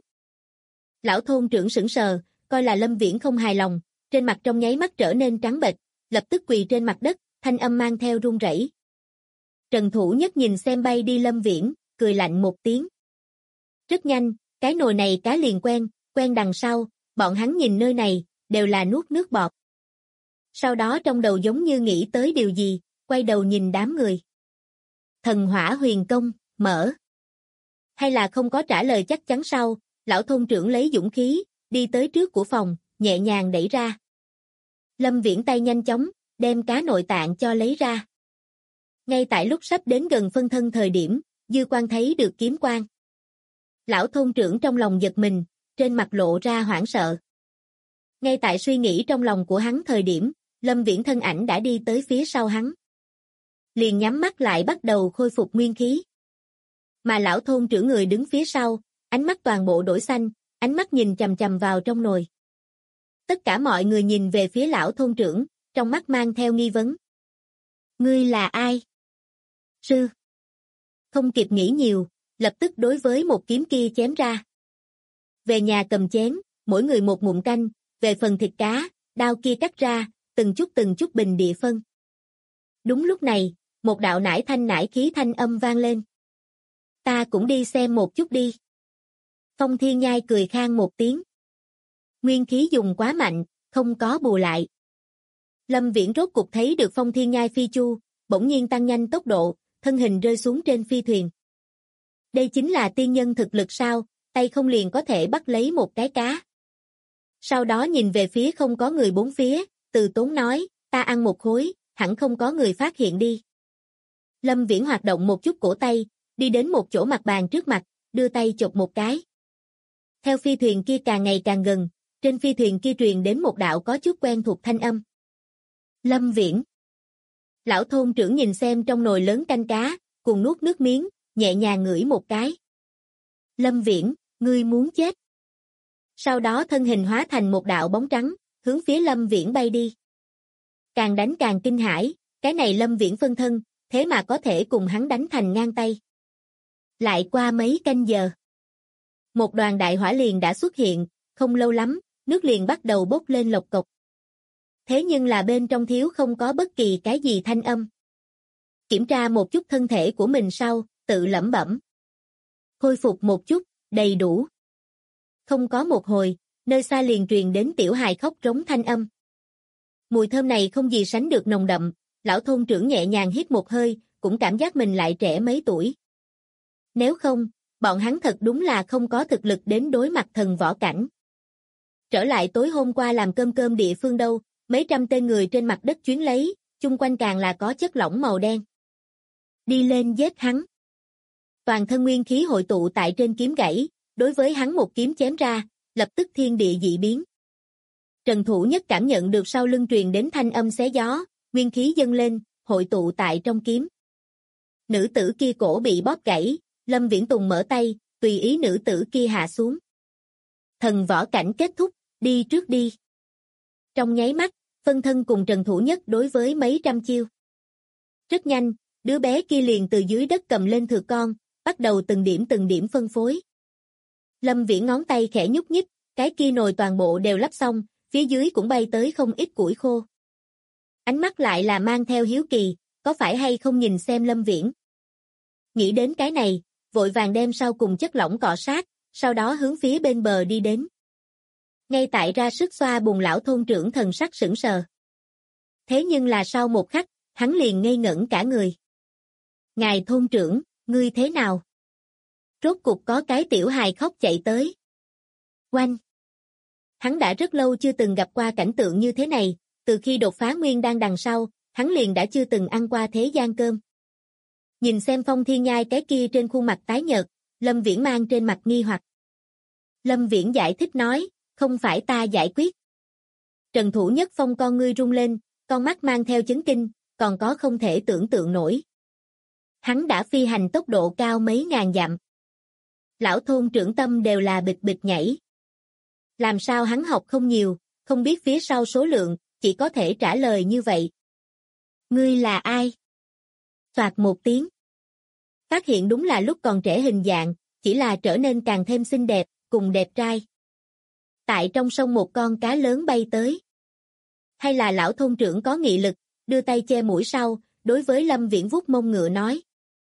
Lão thôn trưởng sững sờ, coi là Lâm Viễn không hài lòng, trên mặt trong nháy mắt trở nên trắng bệch, lập tức quỳ trên mặt đất, thanh âm mang theo run rẩy. Trần Thủ Nhất nhìn xem bay đi Lâm Viễn, cười lạnh một tiếng. Rất nhanh, cái nồi này cá liền quen đằng sau, bọn hắn nhìn nơi này, đều là nuốt nước bọt. Sau đó trong đầu giống như nghĩ tới điều gì, quay đầu nhìn đám người. Thần Hỏa Huyền Công, mở. Hay là không có trả lời chắc chắn sau, lão thôn trưởng lấy dũng khí, đi tới trước của phòng, nhẹ nhàng đẩy ra. Lâm Viễn tay nhanh chóng, đem cá nội tạng cho lấy ra. Ngay tại lúc sắp đến gần phân thân thời điểm, dư quan thấy được kiếm quang. Lão thôn trưởng trong lòng giật mình, trên mặt lộ ra hoảng sợ. Ngay tại suy nghĩ trong lòng của hắn thời điểm, Lâm Viễn thân ảnh đã đi tới phía sau hắn. Liền nhắm mắt lại bắt đầu khôi phục nguyên khí. Mà lão thôn trưởng người đứng phía sau, ánh mắt toàn bộ đổi xanh, ánh mắt nhìn chằm chằm vào trong nồi. Tất cả mọi người nhìn về phía lão thôn trưởng, trong mắt mang theo nghi vấn. Ngươi là ai? Sư. Không kịp nghĩ nhiều, lập tức đối với một kiếm kia chém ra. Về nhà cầm chén, mỗi người một ngụm canh, về phần thịt cá, đao kia cắt ra, từng chút bình địa phân. Đúng lúc này, một đạo nải thanh nải khí thanh âm vang lên. Ta cũng đi xem một chút đi. Phong Thiên Nhai cười khan một tiếng. Nguyên khí dùng quá mạnh, không có bù lại. Lâm Viễn rốt cục thấy được Phong Thiên Nhai phi chu, bỗng nhiên tăng nhanh tốc độ, thân hình rơi xuống trên phi thuyền. Đây chính là tiên nhân thực lực sao, tay không liền có thể bắt lấy một cái cá. Sau đó nhìn về phía không có người bốn phía, từ tốn nói, ta ăn một khối, hẳn không có người phát hiện đi. Lâm Viễn hoạt động một chút cổ tay, đi đến một chỗ mặt bàn trước mặt, đưa tay chộp một cái. Theo phi thuyền kia càng ngày càng gần, trên phi thuyền kia truyền đến một đạo có chút quen thuộc thanh âm. Lâm Viễn. Lão thôn trưởng nhìn xem trong nồi lớn canh cá, cùng nuốt nước miếng, nhẹ nhàng ngửi một cái. Lâm Viễn, ngươi muốn chết. Sau đó thân hình hóa thành một đạo bóng trắng, hướng phía Lâm Viễn bay đi. Càng đánh càng kinh hãi, cái này Lâm Viễn phân thân, thế mà có thể cùng hắn đánh thành ngang tay. Lại qua mấy canh giờ. Một đoàn đại hỏa liền đã xuất hiện, không lâu lắm, nước liền bắt đầu bốc lên lộc cộc. Thế nhưng là bên trong thiếu không có bất kỳ cái gì thanh âm. Kiểm tra một chút thân thể của mình sau, tự lẩm bẩm. Khôi phục một chút, đầy đủ. Không có một hồi, nơi xa liền truyền đến tiểu hài khóc rống thanh âm. Mùi thơm này không gì sánh được nồng đậm, lão thôn trưởng nhẹ nhàng hít một hơi, cũng cảm giác mình lại trẻ mấy tuổi. Nếu không, bọn hắn thật đúng là không có thực lực đến đối mặt thần võ cảnh. Trở lại tối hôm qua làm cơm địa phương đâu, mấy trăm tên người trên mặt đất chuyến lấy, chung quanh càng là có chất lỏng màu đen. Đi lên giết hắn. Toàn thân nguyên khí hội tụ tại trên kiếm gãy, đối với hắn một kiếm chém ra, lập tức thiên địa dị biến. Trần Thủ Nhất cảm nhận được sau lưng truyền đến thanh âm xé gió, nguyên khí dâng lên, hội tụ tại trong kiếm. Nữ tử kia cổ bị bóp gãy, Lâm Viễn Tùng mở tay, tùy ý nữ tử kia hạ xuống. Thần võ cảnh kết thúc, đi trước đi. Trong nháy mắt, phân thân cùng Trần Thủ Nhất đối với mấy trăm chiêu. Rất nhanh, đứa bé kia liền từ dưới đất cầm lên thìa con, bắt đầu từng điểm phân phối. Lâm Viễn ngón tay khẽ nhúc nhích, cái kia nồi toàn bộ đều lắp xong, phía dưới cũng bay tới không ít củi khô. Ánh mắt lại là mang theo hiếu kỳ, có phải hay không nhìn xem Lâm Viễn. Nghĩ đến cái này, vội vàng đem sau cùng chất lỏng cọ sát, sau đó hướng phía bên bờ đi đến. Ngay tại ra sức xoa bùn lão thôn trưởng thần sắc sững sờ. Thế nhưng là sau một khắc, hắn liền ngây ngẩn cả người. Ngài thôn trưởng, ngươi thế nào? Rốt cục có cái tiểu hài khóc chạy tới. Oanh! Hắn đã rất lâu chưa từng gặp qua cảnh tượng như thế này, từ khi đột phá nguyên đan đằng sau, hắn liền đã chưa từng ăn qua thế gian cơm. Nhìn xem Phong Thiên Nhai cái kia trên khuôn mặt tái nhợt, Lâm Viễn mang trên mặt nghi hoặc. Lâm Viễn giải thích nói, không phải ta giải quyết. Trần Thủ Nhất Phong con ngươi rung lên, con mắt mang theo chấn kinh, còn có không thể tưởng tượng nổi. Hắn đã phi hành tốc độ cao mấy ngàn dặm. Lão thôn trưởng tâm đều là bịch bịch nhảy. Làm sao hắn học không nhiều, không biết phía sau số lượng, chỉ có thể trả lời như vậy. Ngươi là ai? Phạt một tiếng. Phát hiện đúng là lúc còn trẻ hình dạng, chỉ là trở nên càng thêm xinh đẹp, cùng đẹp trai. Tại trong sông một con cá lớn bay tới. Hay là lão thôn trưởng có nghị lực, đưa tay che mũi sau, đối với Lâm Viễn vuốt mông ngựa nói.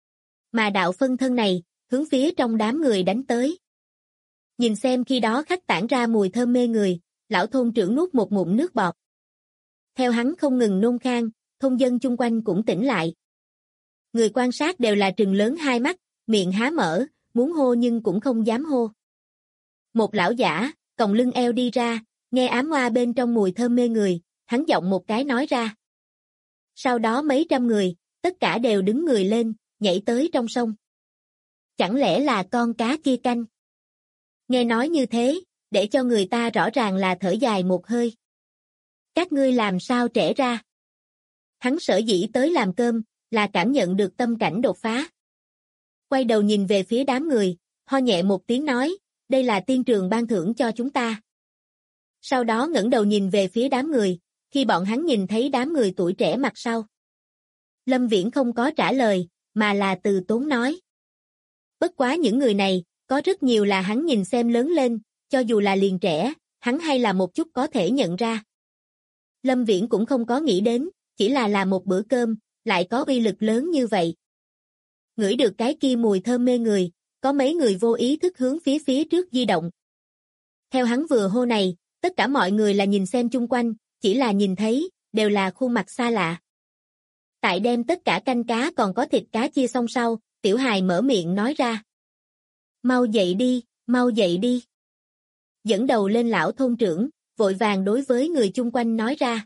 Mà đạo phân thân này, hướng phía trong đám người đánh tới. Nhìn xem khi đó khách tản ra mùi thơm mê người, lão thôn trưởng nuốt một ngụm nước bọt. Theo hắn không ngừng nôn khan, thôn dân chung quanh cũng tỉnh lại. Người quan sát đều là trừng lớn hai mắt, miệng há mở, muốn hô nhưng cũng không dám hô. Một lão giả, còng lưng eo đi ra, nghe ám hoa bên trong mùi thơm mê người, hắn giọng một cái nói ra. Sau đó mấy trăm người, tất cả đều đứng người lên, nhảy tới trong sông. Chẳng lẽ là con cá kia canh? Nghe nói như thế, để cho người ta rõ ràng là thở dài một hơi. Các ngươi làm sao trẻ ra? Hắn sở dĩ tới làm cơm, là cảm nhận được tâm cảnh đột phá. Quay đầu nhìn về phía đám người, ho nhẹ một tiếng nói, đây là tiên trường ban thưởng cho chúng ta. Sau đó ngẩng đầu nhìn về phía đám người, khi bọn hắn nhìn thấy đám người tuổi trẻ mặt sau. Lâm Viễn không có trả lời, mà là từ tốn nói. Bất quá những người này, có rất nhiều là hắn nhìn xem lớn lên, cho dù là liền trẻ, hắn hay là một chút có thể nhận ra. Lâm Viễn cũng không có nghĩ đến, chỉ là một bữa cơm, lại có uy lực lớn như vậy. Ngửi được cái kia mùi thơm mê người, có mấy người vô ý thức hướng phía trước di động. Theo hắn vừa hô này, tất cả mọi người là nhìn xem chung quanh, chỉ là nhìn thấy, đều là khuôn mặt xa lạ. Tại đem tất cả canh cá còn có thịt cá chia xong sau, tiểu hài mở miệng nói ra. Mau dậy đi, mau dậy đi. Dẫn đầu lên lão thôn trưởng, vội vàng đối với người chung quanh nói ra.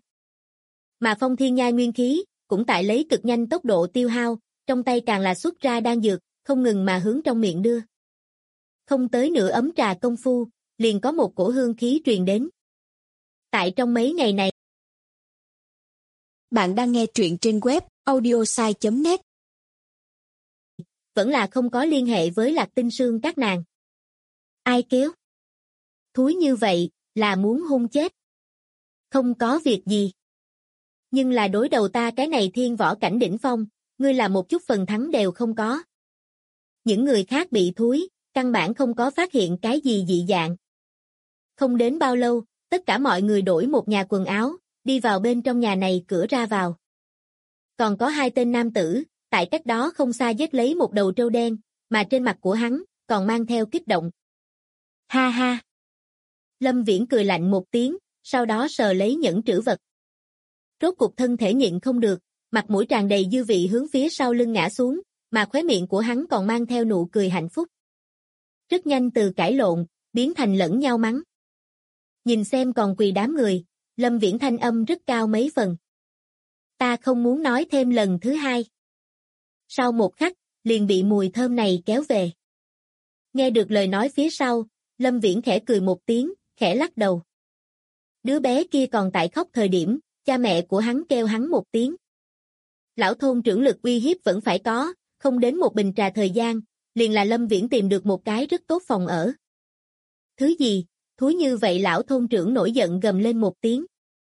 Mà Phong Thiên Nhai nguyên khí, cũng tại lấy cực nhanh tốc độ tiêu hao, trong tay càng là xuất ra đan dược, không ngừng mà hướng trong miệng đưa. Không tới nửa ấm trà công phu, liền có một cổ hương khí truyền đến. Tại trong mấy ngày này, bạn đang nghe truyện trên web audiosai.net. Vẫn là không có liên hệ với Lạc Tinh Sương các nàng. Ai kéo? Thúi như vậy, là muốn hung chết. Không có việc gì. Nhưng là đối đầu ta cái này thiên võ cảnh đỉnh phong, ngươi là một chút phần thắng đều không có. Những người khác bị thúi, căn bản không có phát hiện cái gì dị dạng. Không đến bao lâu, tất cả mọi người đổi một nhà quần áo, đi vào bên trong nhà này cửa ra vào. Còn có hai tên nam tử, tại cách đó không xa giết lấy một đầu trâu đen, mà trên mặt của hắn, còn mang theo kích động. Ha ha! Lâm Viễn cười lạnh một tiếng, sau đó sờ lấy nhẫn trữ vật. Rốt cục thân thể nhịn không được, mặt mũi tràn đầy dư vị hướng phía sau lưng ngã xuống, mà khóe miệng của hắn còn mang theo nụ cười hạnh phúc. Rất nhanh từ cãi lộn, biến thành lẫn nhau mắng. Nhìn xem còn quỳ đám người, Lâm Viễn thanh âm rất cao mấy phần. Ta không muốn nói thêm lần thứ hai. Sau một khắc, liền bị mùi thơm này kéo về. Nghe được lời nói phía sau, Lâm Viễn khẽ cười một tiếng, khẽ lắc đầu. Đứa bé kia còn tại khóc thời điểm, cha mẹ của hắn kêu hắn một tiếng. Lão thôn trưởng lực uy hiếp vẫn phải có, không đến một bình trà thời gian, liền là Lâm Viễn tìm được một cái rất tốt phòng ở. Thứ gì, thúi như vậy lão thôn trưởng nổi giận gầm lên một tiếng.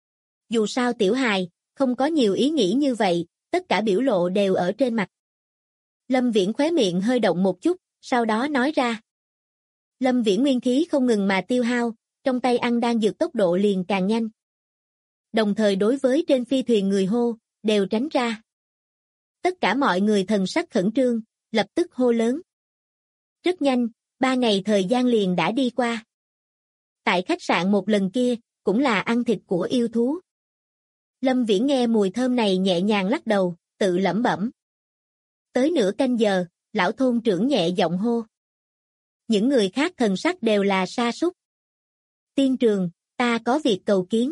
Dù sao tiểu hài, không có nhiều ý nghĩ như vậy, tất cả biểu lộ đều ở trên mặt. Lâm Viễn khóe miệng hơi động một chút, sau đó nói ra. Lâm Viễn nguyên khí không ngừng mà tiêu hao, trong tay ăn đan dược tốc độ liền càng nhanh. Đồng thời đối với trên phi thuyền người hô, đều tránh ra. Tất cả mọi người thần sắc khẩn trương, lập tức hô lớn. Rất nhanh, 3 ngày thời gian liền đã đi qua. Tại khách sạn một lần kia, cũng là ăn thịt của yêu thú. Lâm Viễn nghe mùi thơm này nhẹ nhàng lắc đầu, tự lẩm bẩm. Tới nửa canh giờ, lão thôn trưởng nhẹ giọng hô. Những người khác thần sắc đều là sa sút. Tiên trường, ta có việc cầu kiến.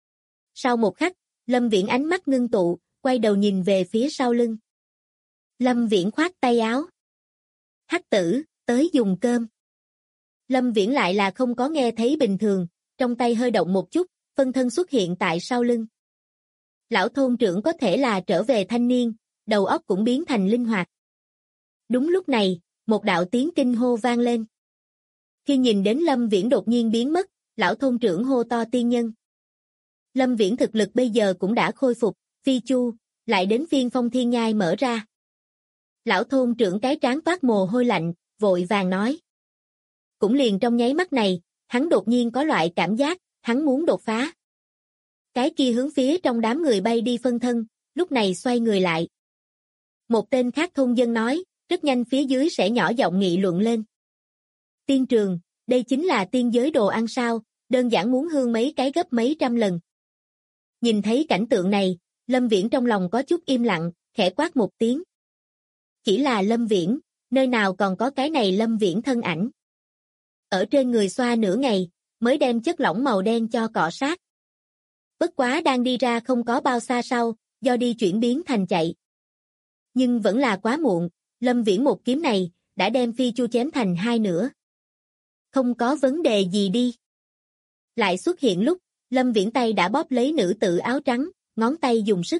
Sau một khắc, Lâm Viễn ánh mắt ngưng tụ, quay đầu nhìn về phía sau lưng. Lâm Viễn khoát tay áo. Hắc tử, tới dùng cơm. Lâm Viễn lại là không có nghe thấy bình thường, trong tay hơi động một chút, phân thân xuất hiện tại sau lưng. Lão thôn trưởng có thể là trở về thanh niên, đầu óc cũng biến thành linh hoạt. Đúng lúc này, một đạo tiếng kinh hô vang lên. Khi nhìn đến Lâm Viễn đột nhiên biến mất, lão thôn trưởng hô to tiên nhân. Lâm Viễn thực lực bây giờ cũng đã khôi phục, phi chu, lại đến phiên Phong Thiên Nhai mở ra. Lão thôn trưởng cái trán toát mồ hôi lạnh, vội vàng nói. Cũng liền trong nháy mắt này, hắn đột nhiên có loại cảm giác, hắn muốn đột phá. Cái kia hướng phía trong đám người bay đi phân thân, lúc này xoay người lại. Một tên khác thôn dân nói, rất nhanh phía dưới sẽ nhỏ giọng nghị luận lên. Tiên trường, đây chính là tiên giới đồ ăn sao, đơn giản muốn hương mấy cái gấp mấy trăm lần. Nhìn thấy cảnh tượng này, Lâm Viễn trong lòng có chút im lặng, khẽ quát một tiếng. Chỉ là Lâm Viễn, nơi nào còn có cái này Lâm Viễn thân ảnh. Ở trên người xoa nửa ngày, mới đem chất lỏng màu đen cho cọ sát. Bất quá đang đi ra không có bao xa sau, do đi chuyển biến thành chạy. Nhưng vẫn là quá muộn, Lâm Viễn một kiếm này, đã đem phi chu chém thành 2 nửa. Không có vấn đề gì đi. Lại xuất hiện lúc, Lâm Viễn tay đã bóp lấy nữ tử áo trắng, ngón tay dùng sức.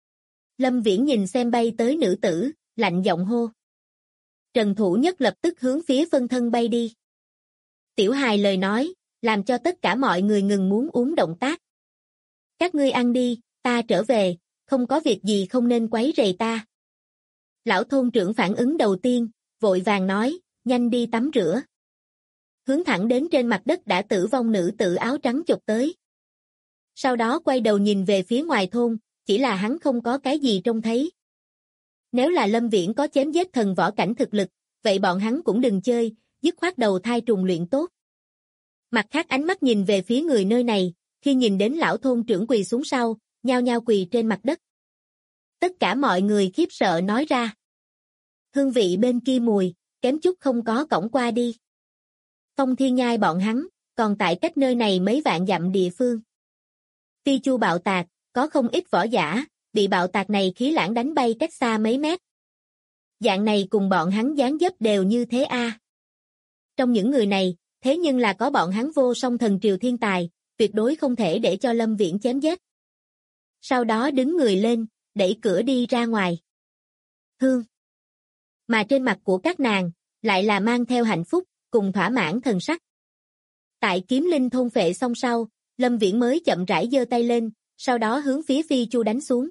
Lâm Viễn nhìn xem bay tới nữ tử, lạnh giọng hô. Trần Thủ Nhất lập tức hướng phía phân thân bay đi. Tiểu hài lời nói, làm cho tất cả mọi người ngừng muốn uống động tác. Các ngươi ăn đi, ta trở về, không có việc gì không nên quấy rầy ta. Lão thôn trưởng phản ứng đầu tiên, vội vàng nói, nhanh đi tắm rửa. Hướng thẳng đến trên mặt đất đã tử vong nữ tử áo trắng chụp tới. Sau đó quay đầu nhìn về phía ngoài thôn, chỉ là hắn không có cái gì trông thấy. Nếu là Lâm Viễn có chém giết thần võ cảnh thực lực, vậy bọn hắn cũng đừng chơi, dứt khoát đầu thai trùng luyện tốt. Mặt khác ánh mắt nhìn về phía người nơi này, khi nhìn đến lão thôn trưởng quỳ xuống sau, nhao nhao quỳ trên mặt đất. Tất cả mọi người khiếp sợ nói ra. Hương vị bên kia mùi, kém chút không có cổng qua đi. Phong Thiên Nhai bọn hắn, còn tại cách nơi này mấy vạn dặm địa phương. Phi chu bạo tạc, có không ít võ giả, bị bạo tạc này khí lãng đánh bay cách xa mấy mét. Dạng này cùng bọn hắn dáng dấp đều như thế a. Trong những người này, thế nhưng là có bọn hắn vô song thần triều thiên tài, tuyệt đối không thể để cho Lâm Viễn chém giết. Sau đó đứng người lên, đẩy cửa đi ra ngoài. Hương. Mà trên mặt của các nàng, lại là mang theo hạnh phúc, cùng thỏa mãn thần sắc. Tại kiếm linh thôn phệ xong sau, Lâm Viễn mới chậm rãi giơ tay lên, sau đó hướng phía Phi Chu đánh xuống.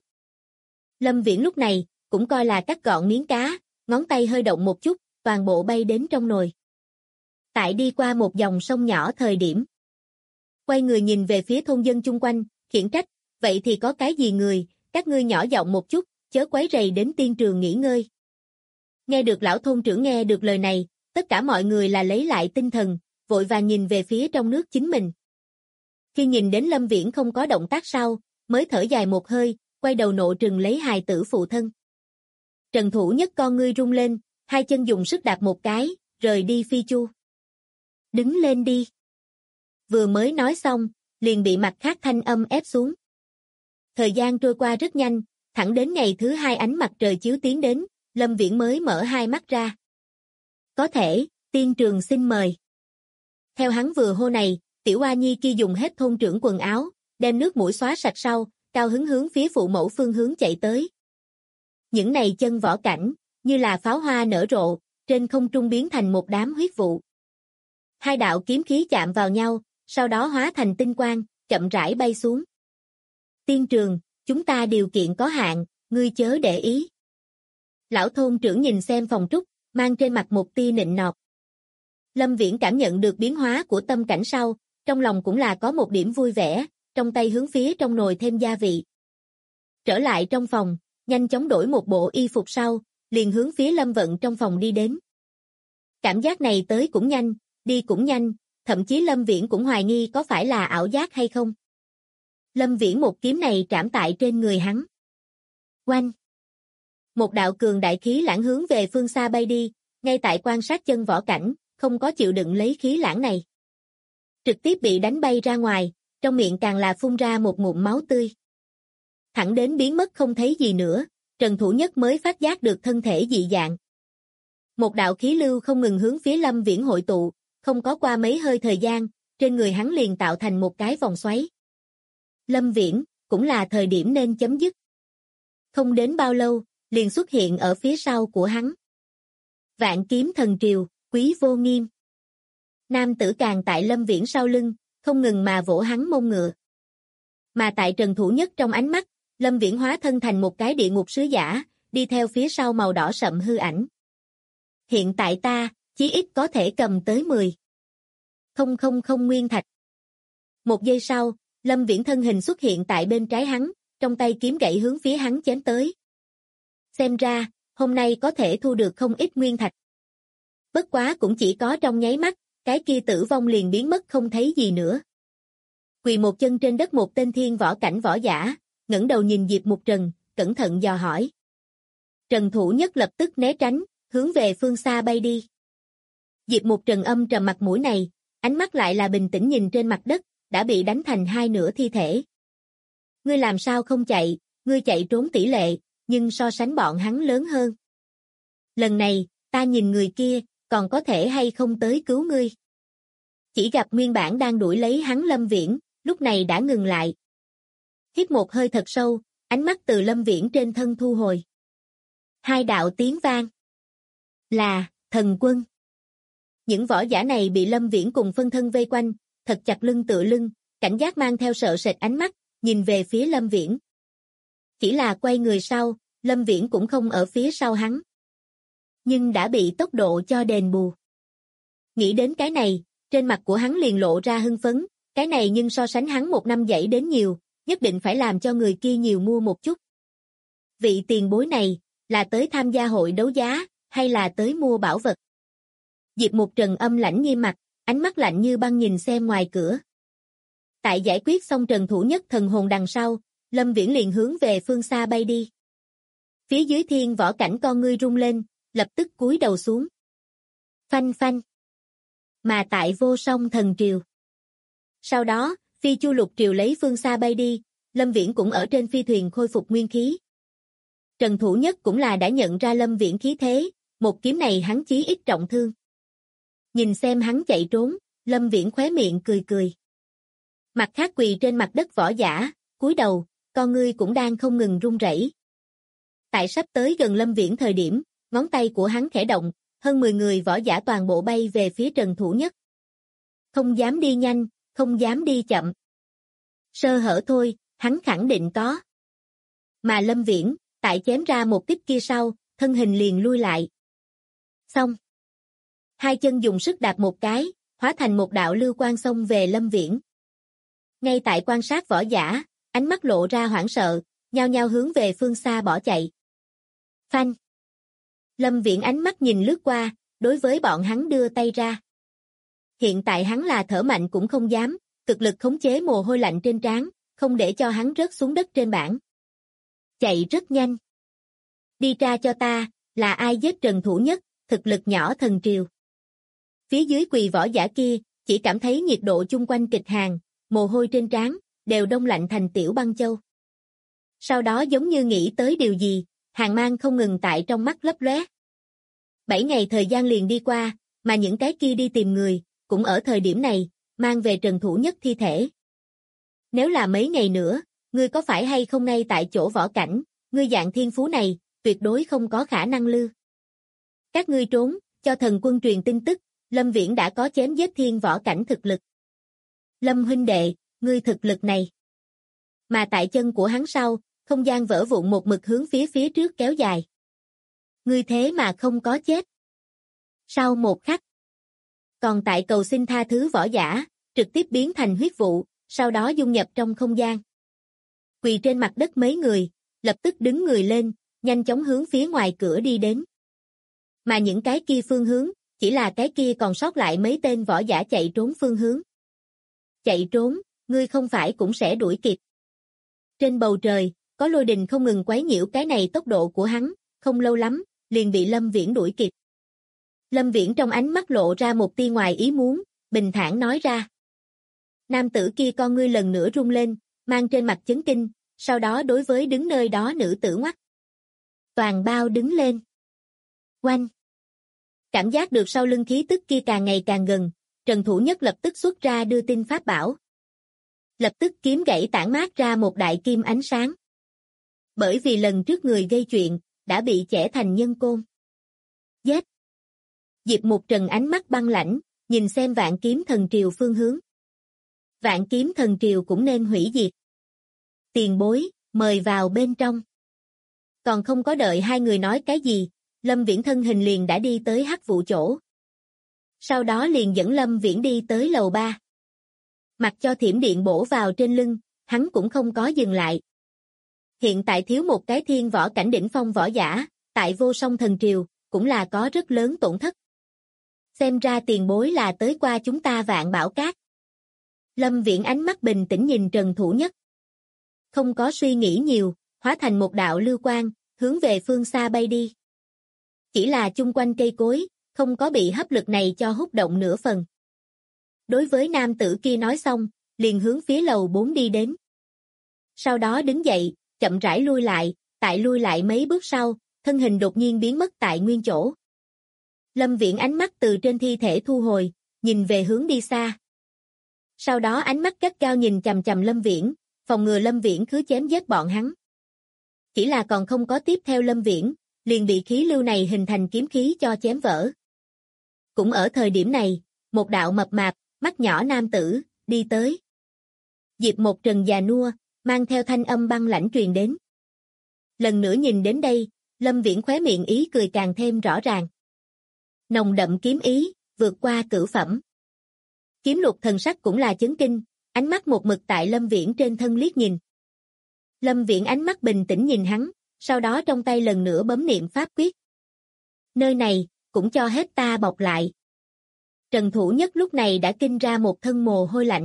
Lâm Viễn lúc này, cũng coi là cắt gọn miếng cá, ngón tay hơi động một chút, toàn bộ bay đến trong nồi. Tại đi qua một dòng sông nhỏ thời điểm. Quay người nhìn về phía thôn dân chung quanh, khiển trách, vậy thì có cái gì người, các ngươi nhỏ giọng một chút, chớ quấy rầy đến tiên trường nghỉ ngơi. Nghe được lão thôn trưởng nghe được lời này, tất cả mọi người là lấy lại tinh thần, vội vàng nhìn về phía trong nước chính mình. Khi nhìn đến Lâm Viễn không có động tác sau, mới thở dài một hơi, quay đầu nộ trừng lấy hài tử phụ thân. Trần Thủ Nhất con ngươi rung lên, hai chân dùng sức đạp một cái, rời đi Phi Chu. Đứng lên đi. Vừa mới nói xong, liền bị mặt khác thanh âm ép xuống. Thời gian trôi qua rất nhanh, thẳng đến ngày thứ hai ánh mặt trời chiếu tiến đến, Lâm Viễn mới mở hai mắt ra. Có thể, tiên trường xin mời. Theo hắn vừa hô này, tiểu oa nhi kia dùng hết thôn trưởng quần áo, đem nước mũi xóa sạch sau, cao hứng hướng phía phụ mẫu phương hướng chạy tới. Những này chân võ cảnh, như là pháo hoa nở rộ, trên không trung biến thành một đám huyết vụ. Hai đạo kiếm khí chạm vào nhau, sau đó hóa thành tinh quang, chậm rãi bay xuống. Tiên trường, chúng ta điều kiện có hạn, ngươi chớ để ý. Lão thôn trưởng nhìn xem phòng trúc, mang trên mặt một tia nịnh nọt. Lâm Viễn cảm nhận được biến hóa của tâm cảnh sau, trong lòng cũng là có một điểm vui vẻ, trong tay hướng phía trong nồi thêm gia vị. Trở lại trong phòng, nhanh chóng đổi một bộ y phục sau, liền hướng phía Lâm Vận trong phòng đi đến. Cảm giác này tới cũng nhanh, đi cũng nhanh, thậm chí Lâm Viễn cũng hoài nghi có phải là ảo giác hay không. Lâm Viễn một kiếm này trảm tại trên người hắn. Oanh! Một đạo cường đại khí lãng hướng về phương xa bay đi, ngay tại quan sát chân võ cảnh, không có chịu đựng lấy khí lãng này. Trực tiếp bị đánh bay ra ngoài, trong miệng càng là phun ra một ngụm máu tươi. Thẳng đến biến mất không thấy gì nữa, Trần Thủ Nhất mới phát giác được thân thể dị dạng. Một đạo khí lưu không ngừng hướng phía Lâm Viễn hội tụ, không có qua mấy hơi thời gian, trên người hắn liền tạo thành một cái vòng xoáy. Lâm Viễn, cũng là thời điểm nên chấm dứt. Không đến bao lâu, liền xuất hiện ở phía sau của hắn. Vạn kiếm thần triều, Quý Vô Nghiêm. Nam tử càng tại Lâm Viễn sau lưng, không ngừng mà vỗ hắn mông ngựa. Mà tại Trần Thủ Nhất trong ánh mắt, Lâm Viễn hóa thân thành một cái địa ngục sứ giả, đi theo phía sau màu đỏ sậm hư ảnh. Hiện tại ta, chí ít có thể cầm tới 10,000 nguyên thạch. Một giây sau, Lâm Viễn thân hình xuất hiện tại bên trái hắn, trong tay kiếm gậy hướng phía hắn chém tới. Xem ra, hôm nay có thể thu được không ít nguyên thạch. Bất quá cũng chỉ có trong nháy mắt, cái kia tử vong liền biến mất không thấy gì nữa. Quỳ một chân trên đất một tên thiên võ cảnh võ giả, ngẩng đầu nhìn Diệp Mục Trần, cẩn thận dò hỏi. Trần Thủ Nhất lập tức né tránh, hướng về phương xa bay đi. Diệp Mục Trần âm trầm mặt mũi này, ánh mắt lại là bình tĩnh nhìn trên mặt đất, đã bị đánh thành hai nửa thi thể. Ngươi làm sao không chạy, ngươi chạy trốn tỷ lệ, nhưng so sánh bọn hắn lớn hơn. Lần này, ta nhìn người kia, còn có thể hay không tới cứu ngươi. Chỉ gặp nguyên bản đang đuổi lấy hắn Lâm Viễn, lúc này đã ngừng lại. Hít một hơi thật sâu, ánh mắt từ Lâm Viễn trên thân thu hồi. Hai đạo tiếng vang. Là, thần quân. Những võ giả này bị Lâm Viễn cùng phân thân vây quanh, thật chặt lưng tựa lưng, cảnh giác mang theo sợ sệt ánh mắt, nhìn về phía Lâm Viễn. Chỉ là quay người sau, Lâm Viễn cũng không ở phía sau hắn. Nhưng đã bị tốc độ cho đền bù. Nghĩ đến cái này, trên mặt của hắn liền lộ ra hưng phấn, cái này nhưng so sánh hắn một năm dãy đến nhiều, nhất định phải làm cho người kia nhiều mua một chút. Vị tiền bối này, là tới tham gia hội đấu giá, hay là tới mua bảo vật? Diệp Mục Trần âm lãnh nghiêm mặt, ánh mắt lạnh như băng nhìn xem ngoài cửa. Tại giải quyết xong Trần Thủ Nhất thần hồn đằng sau, Lâm Viễn liền hướng về phương xa bay đi. Phía dưới thiên võ cảnh con ngươi rung lên, lập tức cúi đầu xuống. Phanh phanh. Mà tại Vô Song Thần Triều. Sau đó, phi chu lục triều lấy phương xa bay đi, Lâm Viễn cũng ở trên phi thuyền khôi phục nguyên khí. Trần Thủ Nhất cũng là đã nhận ra Lâm Viễn khí thế, một kiếm này hắn chí ít trọng thương. Nhìn xem hắn chạy trốn, Lâm Viễn khóe miệng cười cười. Mặt khác quỳ trên mặt đất võ giả, cúi đầu, con ngươi cũng đang không ngừng run rẩy. Tại sắp tới gần Lâm Viễn thời điểm, ngón tay của hắn khẽ động, hơn 10 người võ giả toàn bộ bay về phía Trần Thủ Nhất. Không dám đi nhanh, không dám đi chậm. Sơ hở thôi, hắn khẳng định có. Mà Lâm Viễn, tại chém ra một kích kia sau, thân hình liền lui lại. Xong. Hai chân dùng sức đạp một cái, hóa thành một đạo lưu quang xông về Lâm Viễn. Ngay tại quan sát võ giả, ánh mắt lộ ra hoảng sợ, nhao nhao hướng về phương xa bỏ chạy. Phanh. Lâm Viễn ánh mắt nhìn lướt qua, đối với bọn hắn đưa tay ra. Hiện tại hắn là thở mạnh cũng không dám, cực lực khống chế mồ hôi lạnh trên trán, không để cho hắn rớt xuống đất trên bảng. Chạy rất nhanh. Đi ra cho ta, là ai giết Trần Thủ Nhất, thực lực nhỏ thần triều. Phía dưới quỳ võ giả kia, chỉ cảm thấy nhiệt độ chung quanh kịch hàn, mồ hôi trên trán, đều đông lạnh thành tiểu băng châu. Sau đó giống như nghĩ tới điều gì, hàn mang không ngừng tại trong mắt lấp lóe. 7 ngày thời gian liền đi qua, mà những cái kia đi tìm người, cũng ở thời điểm này, mang về Trần Thủ Nhất thi thể. Nếu là mấy ngày nữa, ngươi có phải hay không ngay tại chỗ võ cảnh, ngươi dạng thiên phú này, tuyệt đối không có khả năng lư. Các ngươi trốn, cho thần quân truyền tin tức, Lâm Viễn đã có chém giết thiên võ cảnh thực lực. Lâm huynh đệ, ngươi thực lực này. Mà tại chân của hắn sau, không gian vỡ vụn một mực hướng phía trước kéo dài. Ngươi thế mà không có chết. Sau một khắc, còn tại cầu xin tha thứ võ giả, trực tiếp biến thành huyết vụ, sau đó dung nhập trong không gian. Quỳ trên mặt đất mấy người, lập tức đứng người lên, nhanh chóng hướng phía ngoài cửa đi đến. Mà những cái kia phương hướng, chỉ là cái kia còn sót lại mấy tên võ giả chạy trốn phương hướng. Chạy trốn, ngươi không phải cũng sẽ đuổi kịp. Trên bầu trời, có lôi đình không ngừng quấy nhiễu cái này tốc độ của hắn, không lâu lắm, liền bị Lâm Viễn đuổi kịp. Lâm Viễn trong ánh mắt lộ ra một tia ngoài ý muốn, bình thản nói ra. Nam tử kia con ngươi lần nữa rung lên, mang trên mặt chấn kinh, sau đó đối với đứng nơi đó nữ tử ngoắc. Toàn bao đứng lên. Oanh. Cảm giác được sau lưng khí tức kia càng ngày càng gần, Trần Thủ Nhất lập tức xuất ra đưa tin pháp bảo. Lập tức kiếm gãy tản mát ra một đại kim ánh sáng. Bởi vì lần trước người gây chuyện, đã bị chẻ thành nhân côn. Giết! Diệp Mục Trần ánh mắt băng lãnh, nhìn xem Vạn Kiếm Thần Triều phương hướng. Vạn Kiếm Thần Triều cũng nên hủy diệt. Tiền bối, mời vào bên trong. Còn không có đợi hai người nói cái gì, Lâm Viễn thân hình liền đã đi tới hắc vụ chỗ. Sau đó liền dẫn Lâm Viễn đi tới lầu 3. Mặc cho thiểm điện bổ vào trên lưng, hắn cũng không có dừng lại. Hiện tại thiếu một cái thiên võ cảnh đỉnh phong võ giả, tại Vô Song Thần Triều, cũng là có rất lớn tổn thất. Xem ra tiền bối là tới qua chúng ta Vạn Bảo Các. Lâm Viễn ánh mắt bình tĩnh nhìn Trần Thủ Nhất. Không có suy nghĩ nhiều, hóa thành một đạo lưu quang, hướng về phương xa bay đi. Chỉ là chung quanh cây cối, không có bị hấp lực này cho hút động nửa phần. Đối với nam tử kia nói xong, liền hướng phía lầu 4 đi đến. Sau đó đứng dậy, chậm rãi lui lại, tại lui lại mấy bước sau, thân hình đột nhiên biến mất tại nguyên chỗ. Lâm Viễn ánh mắt từ trên thi thể thu hồi, nhìn về hướng đi xa. Sau đó ánh mắt gắt gao nhìn chằm chằm Lâm Viễn, phòng ngừa Lâm Viễn cứ chém giết bọn hắn. Chỉ là còn không có tiếp theo Lâm Viễn, liền bị khí lưu này hình thành kiếm khí cho chém vỡ. Cũng ở thời điểm này, một đạo mập mạp, mắt nhỏ nam tử, đi tới. Diệp Mộc Trần già nua, mang theo thanh âm băng lãnh truyền đến. Lần nữa nhìn đến đây, Lâm Viễn khóe miệng ý cười càng thêm rõ ràng. Nồng đậm kiếm ý, vượt qua cửu phẩm. Kiếm Lục thần sắc cũng là chấn kinh, ánh mắt một mực tại Lâm Viễn trên thân liếc nhìn. Lâm Viễn ánh mắt bình tĩnh nhìn hắn, sau đó trong tay lần nữa bấm niệm pháp quyết. Nơi này, cũng cho hết ta bọc lại. Trần Thủ Nhất lúc này đã kinh ra một thân mồ hôi lạnh.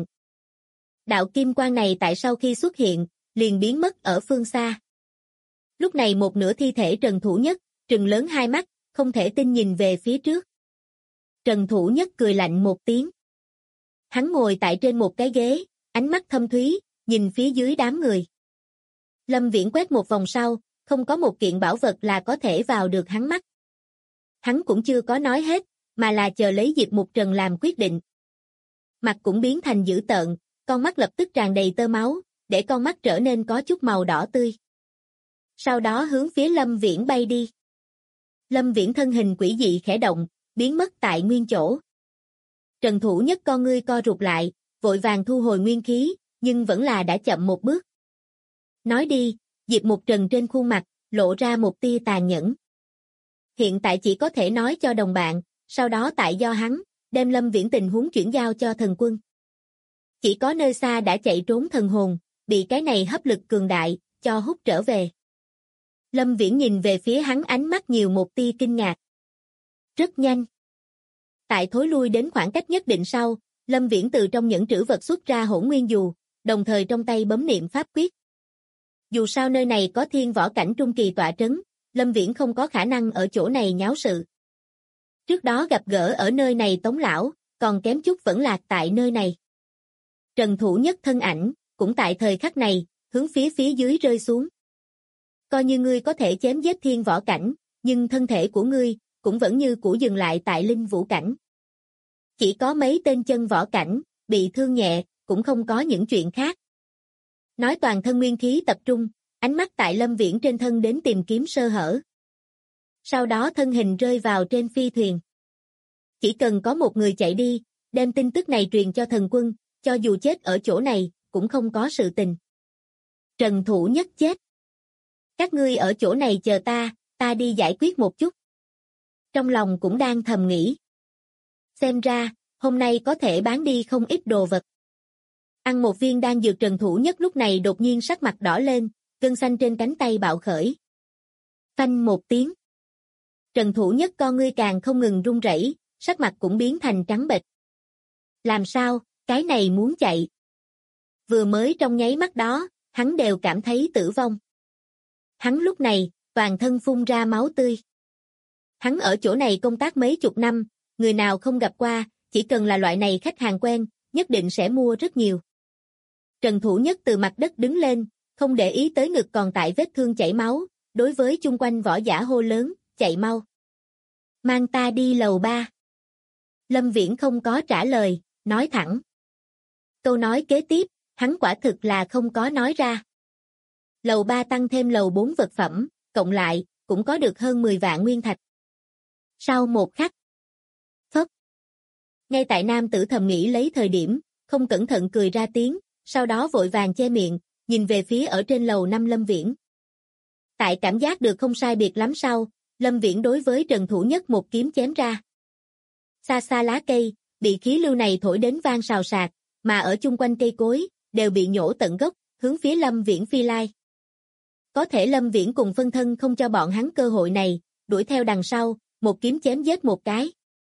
Đạo kim quang này tại sau khi xuất hiện, liền biến mất ở phương xa. Lúc này một nửa thi thể Trần Thủ Nhất, trừng lớn hai mắt, không thể tin nhìn về phía trước. Trần Thủ Nhất cười lạnh một tiếng. Hắn ngồi tại trên một cái ghế, ánh mắt thâm thúy, nhìn phía dưới đám người. Lâm Viễn quét một vòng sau, không có một kiện bảo vật là có thể vào được hắn mắt. Hắn cũng chưa có nói hết, mà là chờ lấy Diệp Mục Trần làm quyết định. Mặt cũng biến thành dữ tợn, con mắt lập tức tràn đầy tơ máu, để con mắt trở nên có chút màu đỏ tươi. Sau đó hướng phía Lâm Viễn bay đi. Lâm Viễn thân hình quỷ dị khẽ động, biến mất tại nguyên chỗ. Trần Thủ Nhất con ngươi co rụt lại, vội vàng thu hồi nguyên khí, nhưng vẫn là đã chậm một bước. Nói đi, Diệp Mục Trần trên khuôn mặt, lộ ra một tia tàn nhẫn. Hiện tại chỉ có thể nói cho đồng bạn, sau đó tại do hắn, đem Lâm Viễn tình huống chuyển giao cho thần quân. Chỉ có nơi xa đã chạy trốn thần hồn, bị cái này hấp lực cường đại, cho hút trở về. Lâm Viễn nhìn về phía hắn ánh mắt nhiều một tia kinh ngạc. Rất nhanh. Tại thối lui đến khoảng cách nhất định sau, Lâm Viễn từ trong nhẫn trữ vật xuất ra Hỗn Nguyên Dù, đồng thời trong tay bấm niệm pháp quyết. Dù sao nơi này có thiên võ cảnh trung kỳ tọa trấn, Lâm Viễn không có khả năng ở chỗ này nháo sự. Trước đó gặp gỡ ở nơi này Tống lão, còn kém chút vẫn lạc tại nơi này. Trần Thủ Nhất thân ảnh, cũng tại thời khắc này, hướng phía dưới rơi xuống. Coi như ngươi có thể chém giết thiên võ cảnh, nhưng thân thể của ngươi, cũng vẫn như cũ dừng lại tại linh vũ cảnh. Chỉ có mấy tên chân võ cảnh, bị thương nhẹ, cũng không có những chuyện khác. Nói toàn thân nguyên khí tập trung, ánh mắt tại Lâm Viễn trên thân đến tìm kiếm sơ hở. Sau đó thân hình rơi vào trên phi thuyền. Chỉ cần có một người chạy đi, đem tin tức này truyền cho thần quân, cho dù chết ở chỗ này, cũng không có sự tình. Trần Thủ Nhất chết. Các ngươi ở chỗ này chờ ta đi giải quyết một chút. Trong lòng cũng đang thầm nghĩ. Xem ra, hôm nay có thể bán đi không ít đồ vật. Ăn một viên đan dược Trần Thủ Nhất lúc này đột nhiên sắc mặt đỏ lên, gân xanh trên cánh tay bạo khởi. Phanh một tiếng. Trần Thủ Nhất con ngươi càng không ngừng run rẩy, sắc mặt cũng biến thành trắng bệch. Làm sao, cái này muốn chạy. Vừa mới trong nháy mắt đó, hắn đều cảm thấy tử vong. Hắn lúc này, toàn thân phun ra máu tươi. Hắn ở chỗ này công tác mấy chục năm, người nào không gặp qua, chỉ cần là loại này khách hàng quen, nhất định sẽ mua rất nhiều. Trần Thủ Nhất từ mặt đất đứng lên, không để ý tới ngực còn tại vết thương chảy máu, đối với chung quanh võ giả hô lớn, chạy mau. Mang ta đi lầu 3. Lâm Viễn không có trả lời, nói thẳng. Câu nói kế tiếp, hắn quả thực là không có nói ra. Lầu 3 tăng thêm lầu 4 vật phẩm, cộng lại, cũng có được hơn 10 vạn nguyên thạch. Sau một khắc. Phốc. Ngay tại nam tử thầm nghĩ lấy thời điểm, không cẩn thận cười ra tiếng, sau đó vội vàng che miệng, nhìn về phía ở trên lầu 5 Lâm Viễn. Tại cảm giác được không sai biệt lắm sau, Lâm Viễn đối với Trần Thủ Nhất một kiếm chém ra. Xa xa lá cây, bị khí lưu này thổi đến vang xào xạc, mà ở chung quanh cây cối, đều bị nhổ tận gốc, hướng phía Lâm Viễn phi lai. Có thể Lâm Viễn cùng phân thân không cho bọn hắn cơ hội này, đuổi theo đằng sau, một kiếm chém giết một cái.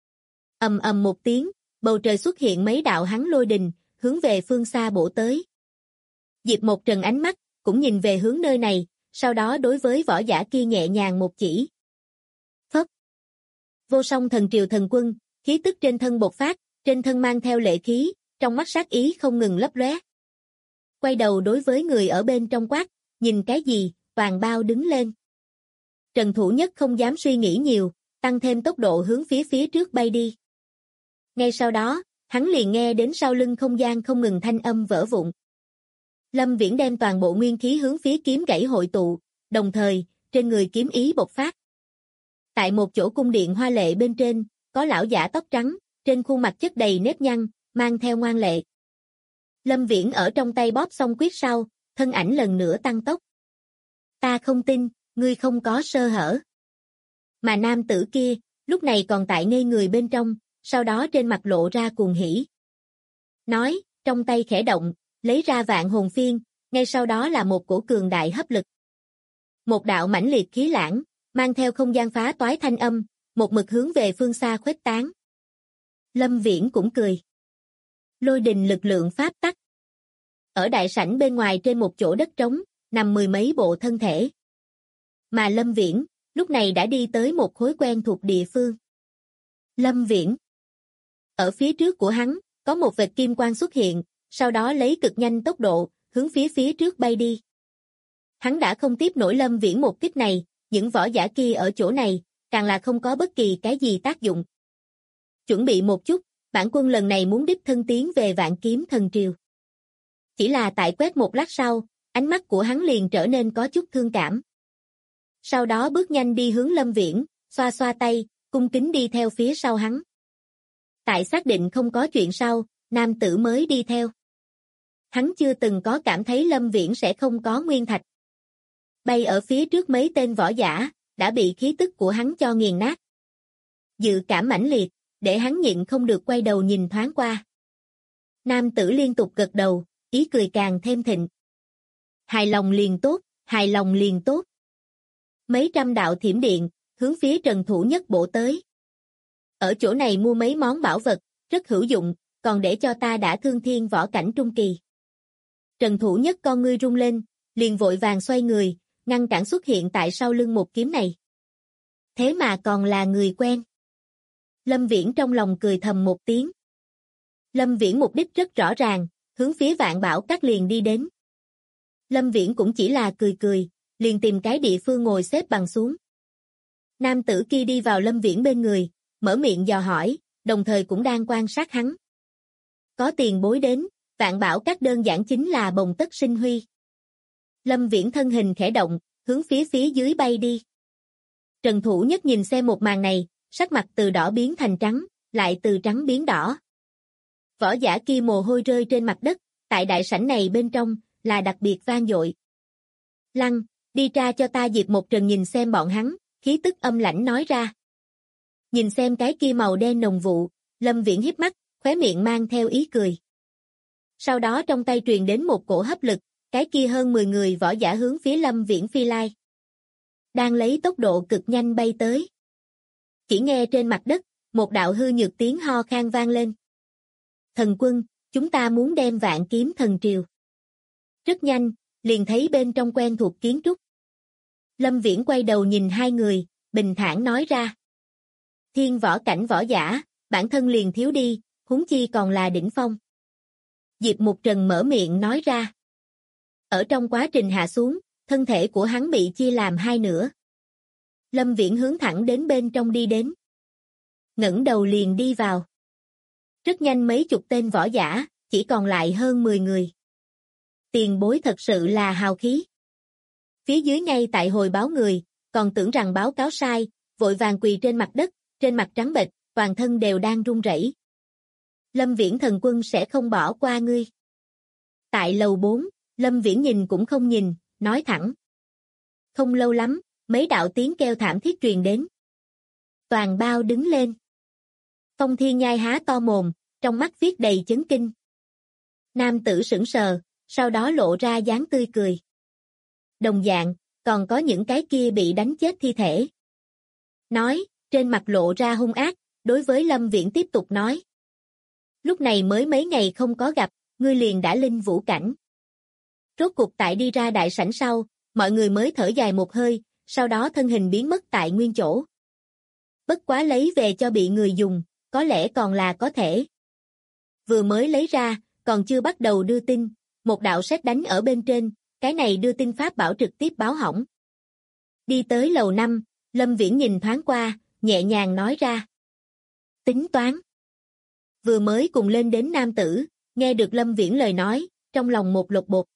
Ầm ầm một tiếng, bầu trời xuất hiện mấy đạo hắn lôi đình, hướng về phương xa bổ tới. Diệp Mộc Trần ánh mắt, cũng nhìn về hướng nơi này, sau đó đối với võ giả kia nhẹ nhàng một chỉ. Phất. Vô song thần triều thần quân, khí tức trên thân bộc phát, trên thân mang theo lệ khí, trong mắt sát ý không ngừng lấp lóe. Quay đầu đối với người ở bên trong quát, nhìn cái gì, toàn bao đứng lên. Trần Thủ Nhất không dám suy nghĩ nhiều, tăng thêm tốc độ hướng phía trước bay đi. Ngay sau đó, hắn liền nghe đến sau lưng không gian không ngừng thanh âm vỡ vụn. Lâm Viễn đem toàn bộ nguyên khí hướng phía kiếm gãy hội tụ, đồng thời, trên người kiếm ý bộc phát. Tại một chỗ cung điện hoa lệ bên trên, có lão giả tóc trắng, trên khuôn mặt chất đầy nếp nhăn, mang theo ngoan lệ. Lâm Viễn ở trong tay bóp xong quyết sau, thân ảnh lần nữa tăng tốc. Ta không tin, ngươi không có sơ hở. Mà nam tử kia, lúc này còn tại ngây người bên trong, sau đó trên mặt lộ ra cuồng hỉ. Nói, trong tay khẽ động, lấy ra vạn hồn phiên, ngay sau đó là một cổ cường đại hấp lực. Một đạo mãnh liệt khí lãng, mang theo không gian phá toái thanh âm, một mực hướng về phương xa khuếch tán. Lâm Viễn cũng cười. Lôi đình lực lượng pháp tắc. Ở đại sảnh bên ngoài trên một chỗ đất trống, nằm mười mấy bộ thân thể. Mà Lâm Viễn, lúc này đã đi tới một khối quen thuộc địa phương. Lâm Viễn. Ở phía trước của hắn, có một vệt kim quang xuất hiện, sau đó lấy cực nhanh tốc độ, hướng phía trước bay đi. Hắn đã không tiếp nổi Lâm Viễn một kích này, những võ giả kia ở chỗ này, càng là không có bất kỳ cái gì tác dụng. Chuẩn bị một chút, bản quân lần này muốn đích thân tiến về Vạn Kiếm Thần Triều. Chỉ là tại quét một lát sau, ánh mắt của hắn liền trở nên có chút thương cảm. Sau đó bước nhanh đi hướng Lâm Viễn, xoa xoa tay, cung kính đi theo phía sau hắn. Tại xác định không có chuyện sau, nam tử mới đi theo. Hắn chưa từng có cảm thấy Lâm Viễn sẽ không có nguyên thạch. Bay ở phía trước mấy tên võ giả, đã bị khí tức của hắn cho nghiền nát. Dự cảm mãnh liệt, để hắn nhịn không được quay đầu nhìn thoáng qua. Nam tử liên tục gật đầu, ý cười càng thêm thịnh. Hài lòng liền tốt, hài lòng liền tốt. Mấy trăm đạo thiểm điện, hướng phía Trần Thủ Nhất bổ tới. Ở chỗ này mua mấy món bảo vật, rất hữu dụng, còn để cho ta đã thương thiên võ cảnh trung kỳ. Trần Thủ Nhất con ngươi rung lên, liền vội vàng xoay người, ngăn cản xuất hiện tại sau lưng một kiếm này. Thế mà còn là người quen. Lâm Viễn trong lòng cười thầm một tiếng. Lâm Viễn mục đích rất rõ ràng, hướng phía Vạn Bảo Các liền đi đến. Lâm Viễn cũng chỉ là cười cười, liền tìm cái địa phương ngồi xếp bằng xuống. Nam tử kia đi vào Lâm Viễn bên người, mở miệng dò hỏi, đồng thời cũng đang quan sát hắn. Có tiền bối đến, Vạn Bảo Các đơn giản chính là bồng tất sinh huy. Lâm Viễn thân hình khẽ động, hướng phía dưới bay đi. Trần Thủ Nhất nhìn xem một màn này, sắc mặt từ đỏ biến thành trắng, lại từ trắng biến đỏ. Võ giả kia mồ hôi rơi trên mặt đất, tại đại sảnh này bên trong, là đặc biệt vang dội. Lăng, đi ra cho ta Diệp Một Trần nhìn xem bọn hắn, khí tức âm lãnh nói ra. Nhìn xem cái kia màu đen nồng vụ, Lâm Viễn híp mắt, khóe miệng mang theo ý cười. Sau đó trong tay truyền đến một cổ hấp lực, cái kia hơn 10 người võ giả hướng phía Lâm Viễn phi lai. Đang lấy tốc độ cực nhanh bay tới. Chỉ nghe trên mặt đất, một đạo hư nhược tiếng ho khan vang lên. Thần quân, chúng ta muốn đem Vạn Kiếm Thần Triều. Rất nhanh, liền thấy bên trong quen thuộc kiến trúc. Lâm Viễn quay đầu nhìn hai người, bình thản nói ra. Thiên võ cảnh võ giả, bản thân liền thiếu đi, huống chi còn là đỉnh phong. Diệp Mục Trần mở miệng nói ra. Ở trong quá trình hạ xuống, thân thể của hắn bị chia làm hai nửa. Lâm Viễn hướng thẳng đến bên trong đi đến. Ngẩng đầu liền đi vào. Rất nhanh mấy chục tên võ giả, chỉ còn lại hơn 10 người. Tiền bối thật sự là hào khí. Phía dưới ngay tại hồi báo người, còn tưởng rằng báo cáo sai, vội vàng quỳ trên mặt đất, trên mặt trắng bệch, toàn thân đều đang run rẩy. Lâm Viễn thần quân sẽ không bỏ qua ngươi. Tại lầu 4, Lâm Viễn nhìn cũng không nhìn, nói thẳng. Không lâu lắm, mấy đạo tiếng kêu thảm thiết truyền đến. Toàn bao đứng lên. Phong Thiên Nhai há to mồm, trong mắt viết đầy chấn kinh. Nam tử sững sờ, sau đó lộ ra dáng tươi cười. Đồng dạng, còn có những cái kia bị đánh chết thi thể. Nói, trên mặt lộ ra hung ác, đối với Lâm Viễn tiếp tục nói. Lúc này mới mấy ngày không có gặp, ngươi liền đã linh vũ cảnh. Rốt cục tại đi ra đại sảnh sau, mọi người mới thở dài một hơi, sau đó thân hình biến mất tại nguyên chỗ. Bất quá lấy về cho bị người dùng, có lẽ còn là có thể. Vừa mới lấy ra, còn chưa bắt đầu đưa tin, một đạo sét đánh ở bên trên, cái này đưa tin pháp bảo trực tiếp báo hỏng. Đi tới lầu 5, Lâm Viễn nhìn thoáng qua, nhẹ nhàng nói ra. Tính toán. Vừa mới cùng lên đến nam tử, nghe được Lâm Viễn lời nói, trong lòng một lột bột.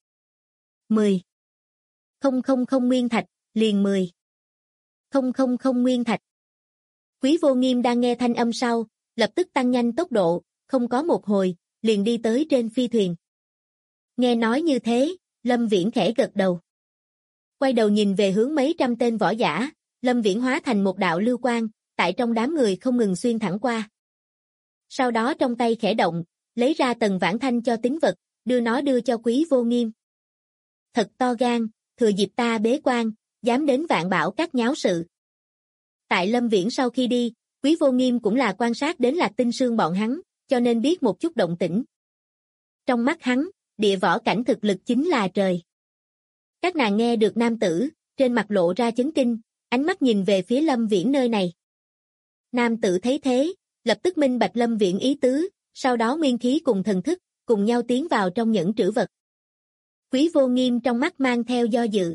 10. 000 nguyên thạch, liền 10. 000 nguyên thạch. Quý Vô Nghiêm đang nghe thanh âm sau, lập tức tăng nhanh tốc độ, không có một hồi, liền đi tới trên phi thuyền. Nghe nói như thế, Lâm Viễn khẽ gật đầu. Quay đầu nhìn về hướng mấy trăm tên võ giả, Lâm Viễn hóa thành một đạo lưu quang, tại trong đám người không ngừng xuyên thẳng qua. Sau đó trong tay khẽ động, lấy ra tầng vãn thanh cho tín vật, đưa cho Quý Vô Nghiêm. Thật to gan, thừa dịp ta bế quan, dám đến Vạn Bảo Các nháo sự. Tại Lâm Viễn sau khi đi, Quý Vô Nghiêm cũng là quan sát đến Lạc Tinh Sương bọn hắn, cho nên biết một chút động tĩnh. Trong mắt hắn, địa võ cảnh thực lực chính là trời. Các nàng nghe được nam tử, trên mặt lộ ra chấn kinh, ánh mắt nhìn về phía Lâm Viễn nơi này. Nam tử thấy thế, lập tức minh bạch Lâm Viễn ý tứ, sau đó nguyên khí cùng thần thức, cùng nhau tiến vào trong nhẫn trữ vật. Quý Vô Nghiêm trong mắt mang theo do dự.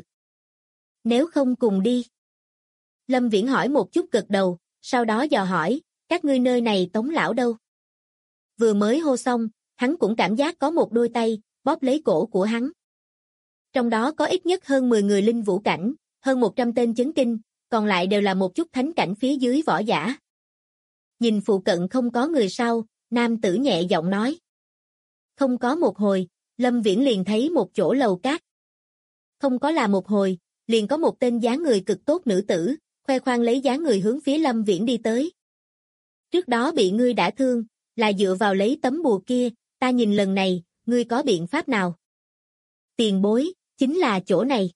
Nếu không cùng đi. Lâm Viễn hỏi một chút gật đầu, sau đó dò hỏi, các ngươi nơi này Tống lão đâu? Vừa mới hô xong, hắn cũng cảm giác có một đôi tay, bóp lấy cổ của hắn. Trong đó có ít nhất hơn 10 người linh vũ cảnh, hơn 100 tên chấn kinh, còn lại đều là một chút thánh cảnh phía dưới võ giả. Nhìn phụ cận không có người sau, nam tử nhẹ giọng nói. Không có một hồi, Lâm Viễn liền thấy một chỗ lầu cát. Không có là một hồi, liền có một tên dáng người cực tốt nữ tử, khoe khoang lấy dáng người hướng phía Lâm Viễn đi tới. Trước đó bị ngươi đả thương, là dựa vào lấy tấm bùa kia, ta nhìn lần này, ngươi có biện pháp nào? Tiền bối, chính là chỗ này.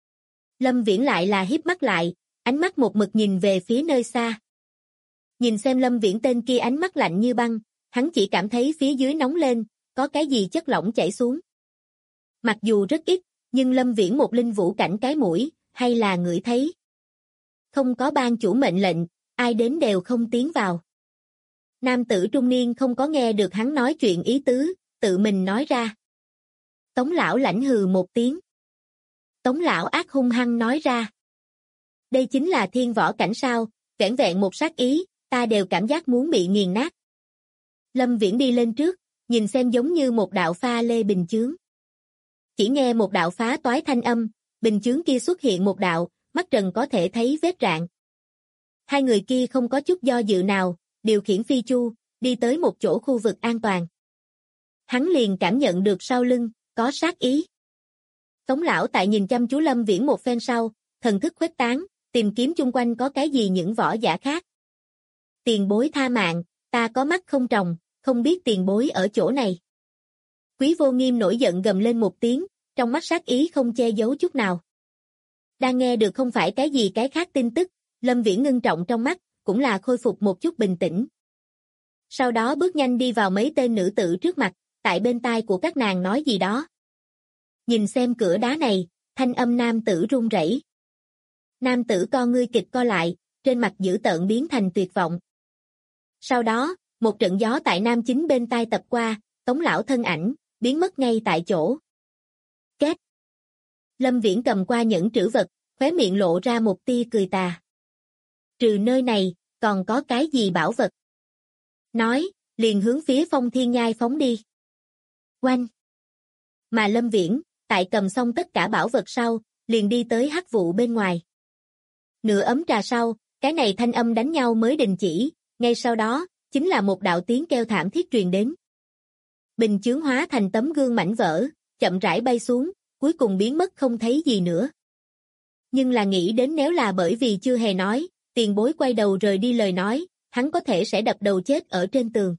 Lâm Viễn lại là híp mắt lại, ánh mắt một mực nhìn về phía nơi xa. Nhìn xem Lâm Viễn tên kia ánh mắt lạnh như băng, hắn chỉ cảm thấy phía dưới nóng lên, có cái gì chất lỏng chảy xuống. Mặc dù rất ít, nhưng Lâm Viễn một linh vũ cảnh cái mũi, hay là ngửi thấy. Không có ban chủ mệnh lệnh, ai đến đều không tiến vào. Nam tử trung niên không có nghe được hắn nói chuyện ý tứ, tự mình nói ra. Tống lão lãnh hừ một tiếng. Tống lão ác hung hăng nói ra. Đây chính là thiên võ cảnh sao, vẻn vẹn một sát ý, ta đều cảm giác muốn bị nghiền nát. Lâm Viễn đi lên trước, nhìn xem giống như một đạo pha lê bình chướng. Chỉ nghe một đạo phá toái thanh âm, bình chướng kia xuất hiện một đạo, mắt trần có thể thấy vết rạn. Hai người kia không có chút do dự nào, điều khiển phi chu, đi tới một chỗ khu vực an toàn. Hắn liền cảm nhận được sau lưng, có sát ý. Tống lão tại nhìn chăm chú Lâm Viễn một phen sau, thần thức khuếch tán, tìm kiếm chung quanh có cái gì những võ giả khác. Tiền bối tha mạng, ta có mắt không tròng, không biết tiền bối ở chỗ này. Quý Vô Nghiêm nổi giận gầm lên một tiếng, trong mắt sát ý không che giấu chút nào. Đang nghe được không phải cái gì cái khác tin tức, Lâm Viễn ngưng trọng trong mắt, cũng là khôi phục một chút bình tĩnh. Sau đó bước nhanh đi vào mấy tên nữ tử trước mặt, tại bên tai của các nàng nói gì đó. Nhìn xem cửa đá này, thanh âm nam tử run rẩy. Nam tử con ngươi kịch co lại, trên mặt dữ tợn biến thành tuyệt vọng. Sau đó, một trận gió tại nam chính bên tai tập qua, Tống lão thân ảnh, biến mất ngay tại chỗ. Két. Lâm Viễn cầm qua nhẫn trữ vật, khóe miệng lộ ra một tia cười tà. Trừ nơi này, còn có cái gì bảo vật? Nói, liền hướng phía Phong Thiên Nhai phóng đi. Oanh. Mà Lâm Viễn, tại cầm xong tất cả bảo vật sau, liền đi tới hắc vụ bên ngoài. Nửa ấm trà sau, cái này thanh âm đánh nhau mới đình chỉ, ngay sau đó, chính là một đạo tiếng kêu thảm thiết truyền đến. Bình chướng hóa thành tấm gương mảnh vỡ, chậm rãi bay xuống, cuối cùng biến mất không thấy gì nữa. Nhưng là nghĩ đến nếu là bởi vì chưa hề nói, tiền bối quay đầu rời đi lời nói, hắn có thể sẽ đập đầu chết ở trên tường.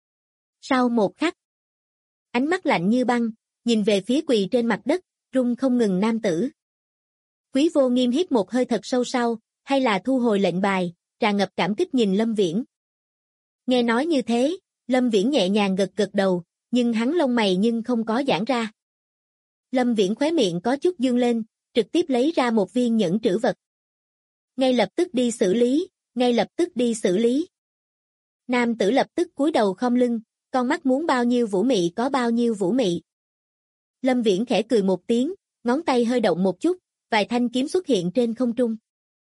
Sau một khắc, ánh mắt lạnh như băng, nhìn về phía quỳ trên mặt đất, run không ngừng nam tử. Quý Vô Nghiêm hít một hơi thật sâu sau, hay là thu hồi lệnh bài, tràn ngập cảm kích nhìn Lâm Viễn. Nghe nói như thế, Lâm Viễn nhẹ nhàng gật gật đầu, nhưng hắn lông mày nhưng không có giãn ra. Lâm Viễn khóe miệng có chút dương lên, trực tiếp lấy ra một viên nhẫn trữ vật. Ngay lập tức đi xử lý, ngay lập tức đi xử lý. Nam tử lập tức cúi đầu khom lưng, con mắt muốn bao nhiêu vũ mị có bao nhiêu vũ mị. Lâm Viễn khẽ cười một tiếng, ngón tay hơi động một chút, vài thanh kiếm xuất hiện trên không trung.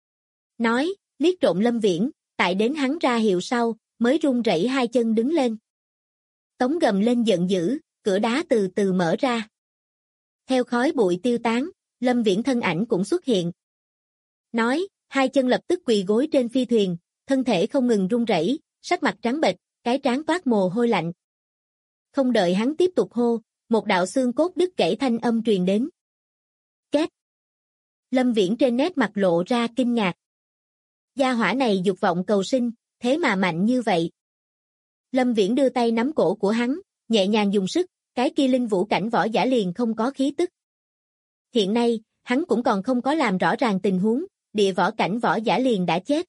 Nói, liếc trộm Lâm Viễn, tại đến hắn ra hiệu sau, mới run rẩy hai chân đứng lên. Tống gầm lên giận dữ, cửa đá từ từ mở ra. Theo khói bụi tiêu tán, Lâm Viễn thân ảnh cũng xuất hiện. Nói, hai chân lập tức quỳ gối trên phi thuyền, thân thể không ngừng run rẩy, sắc mặt trắng bệch, cái trán toát mồ hôi lạnh. Không đợi hắn tiếp tục hô, một đạo xương cốt đứt gãy thanh âm truyền đến. Két. Lâm Viễn trên nét mặt lộ ra kinh ngạc. Gia hỏa này dục vọng cầu sinh, thế mà mạnh như vậy. Lâm Viễn đưa tay nắm cổ của hắn, nhẹ nhàng dùng sức, cái kia linh vũ cảnh võ giả liền không có khí tức. Hiện nay, hắn cũng còn không có làm rõ ràng tình huống, địa võ cảnh võ giả liền đã chết.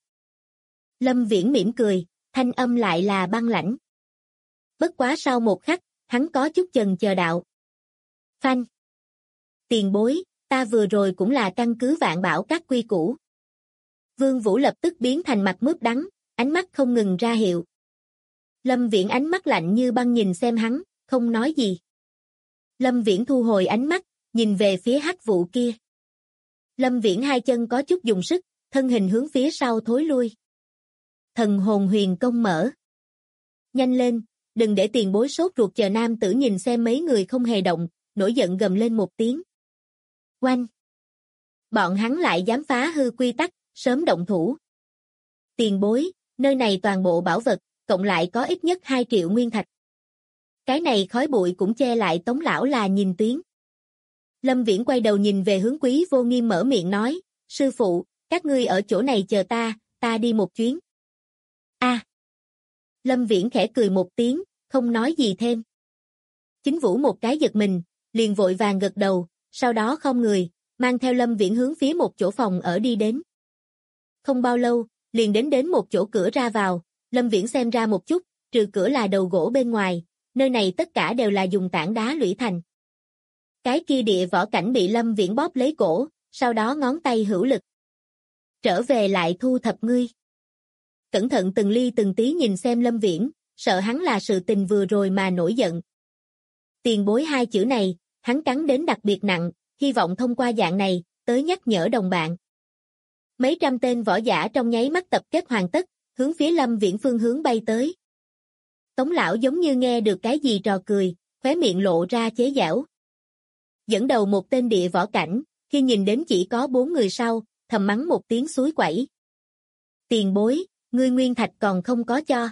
Lâm Viễn mỉm cười, thanh âm lại là băng lãnh. Bất quá sau một khắc, hắn có chút chần chờ đạo. Phanh. Tiền bối, ta vừa rồi cũng là căn cứ Vạn Bảo các quy củ. Vương Vũ lập tức biến thành mặt mướp đắng, ánh mắt không ngừng ra hiệu. Lâm Viễn ánh mắt lạnh như băng nhìn xem hắn, không nói gì. Lâm Viễn thu hồi ánh mắt, nhìn về phía hắc vụ kia. Lâm Viễn hai chân có chút dùng sức, thân hình hướng phía sau thối lui. Thần hồn huyền công mở. Nhanh lên, đừng để tiền bối sốt ruột chờ nam tử nhìn xem mấy người không hề động, nổi giận gầm lên một tiếng. Oanh! Bọn hắn lại dám phá hư quy tắc, sớm động thủ. Tiền bối, nơi này toàn bộ bảo vật, cộng lại có ít nhất 2 triệu nguyên thạch. Cái này khói bụi cũng che lại Tống lão là nhìn tuyến. Lâm Viễn quay đầu nhìn về hướng Quý Vô Nghiêm mở miệng nói, sư phụ, các ngươi ở chỗ này chờ ta đi một chuyến. A. Lâm Viễn khẽ cười một tiếng, không nói gì thêm. Chính Vũ một cái giật mình, liền vội vàng gật đầu, sau đó không người, mang theo Lâm Viễn hướng phía một chỗ phòng ở đi đến. Không bao lâu, liền đến một chỗ cửa ra vào, Lâm Viễn xem ra một chút, trừ cửa là đầu gỗ bên ngoài, nơi này tất cả đều là dùng tảng đá lũy thành. Cái kia địa võ cảnh bị Lâm Viễn bóp lấy cổ, sau đó ngón tay hữu lực. Trở về lại thu thập ngươi. Cẩn thận từng ly từng tí nhìn xem Lâm Viễn, sợ hắn là sự tình vừa rồi mà nổi giận. Tiền bối hai chữ này, hắn cắn đến đặc biệt nặng, hy vọng thông qua dạng này, tới nhắc nhở đồng bạn. Mấy trăm tên võ giả trong nháy mắt tập kết hoàn tất, hướng phía Lâm Viễn phương hướng bay tới. Tống lão giống như nghe được cái gì trò cười, khóe miệng lộ ra chế giễu. Dẫn đầu một tên địa võ cảnh, khi nhìn đến chỉ có 4 người sau, thầm mắng một tiếng suối quẩy. Tiền bối, ngươi nguyên thạch còn không có cho.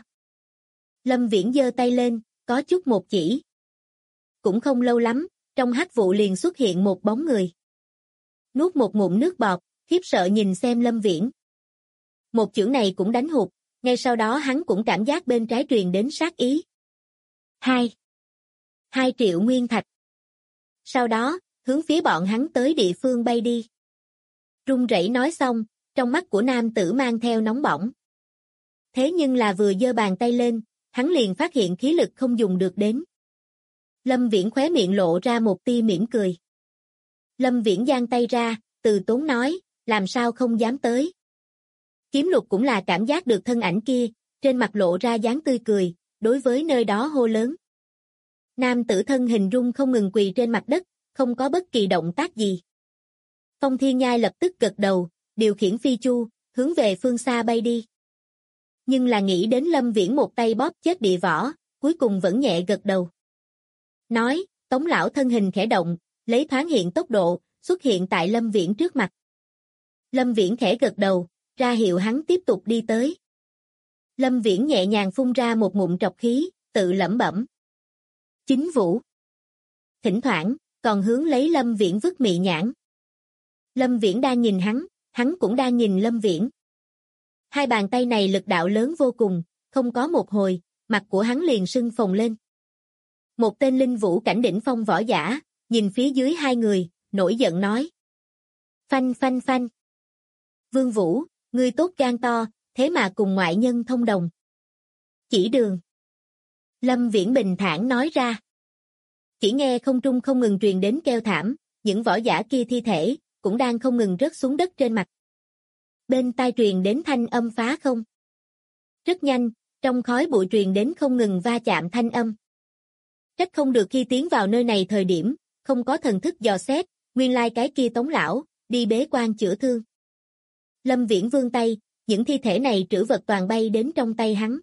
Lâm Viễn giơ tay lên, có chút một chỉ. Cũng không lâu lắm, trong hắc vụ liền xuất hiện một bóng người. Nuốt một ngụm nước bọt, khiếp sợ nhìn xem Lâm Viễn. Một chưởng này cũng đánh hụt, ngay sau đó hắn cũng cảm giác bên trái truyền đến sát ý. 2 triệu nguyên thạch. Sau đó, hướng phía bọn hắn tới địa phương bay đi. Run rẩy nói xong, trong mắt của nam tử mang theo nóng bỏng. Thế nhưng là vừa giơ bàn tay lên, hắn liền phát hiện khí lực không dùng được đến. Lâm Viễn khóe miệng lộ ra một tia mỉm cười. Lâm Viễn giang tay ra, từ tốn nói, làm sao không dám tới. Kiếm Lục cũng là cảm giác được thân ảnh kia, trên mặt lộ ra dáng tươi cười, đối với nơi đó hô lớn. Nam tử thân hình rung không ngừng quỳ trên mặt đất, không có bất kỳ động tác gì. Phong Thiên Nhai lập tức gật đầu, điều khiển phi chu, hướng về phương xa bay đi. Nhưng là nghĩ đến Lâm Viễn một tay bóp chết địa võ, cuối cùng vẫn nhẹ gật đầu. Nói, Tống lão thân hình khẽ động, lấy thoáng hiện tốc độ, xuất hiện tại Lâm Viễn trước mặt. Lâm Viễn khẽ gật đầu, ra hiệu hắn tiếp tục đi tới. Lâm Viễn nhẹ nhàng phun ra một ngụm trọc khí, tự lẩm bẩm. Chính Vũ. Thỉnh thoảng, còn hướng lấy Lâm Viễn vứt mị nhãn. Lâm Viễn đang nhìn hắn cũng đang nhìn Lâm Viễn. Hai bàn tay này lực đạo lớn vô cùng, không có một hồi, mặt của hắn liền sưng phồng lên. Một tên linh vũ cảnh đỉnh phong võ giả, nhìn phía dưới hai người, nổi giận nói. Phanh phanh phanh. Vương Vũ, ngươi tốt gan to, thế mà cùng ngoại nhân thông đồng. Chỉ đường. Lâm Viễn bình thản nói ra. Chỉ nghe không trung không ngừng truyền đến kêu thảm, những võ giả kia thi thể, cũng đang không ngừng rớt xuống đất trên mặt. Bên tai truyền đến thanh âm phá không. Rất nhanh, trong khói bụi truyền đến không ngừng va chạm thanh âm. Trách không được khi tiến vào nơi này thời điểm, không có thần thức dò xét, nguyên lai cái kia Tống lão, đi bế quan chữa thương. Lâm Viễn vươn tay, những thi thể này trữ vật toàn bay đến trong tay hắn.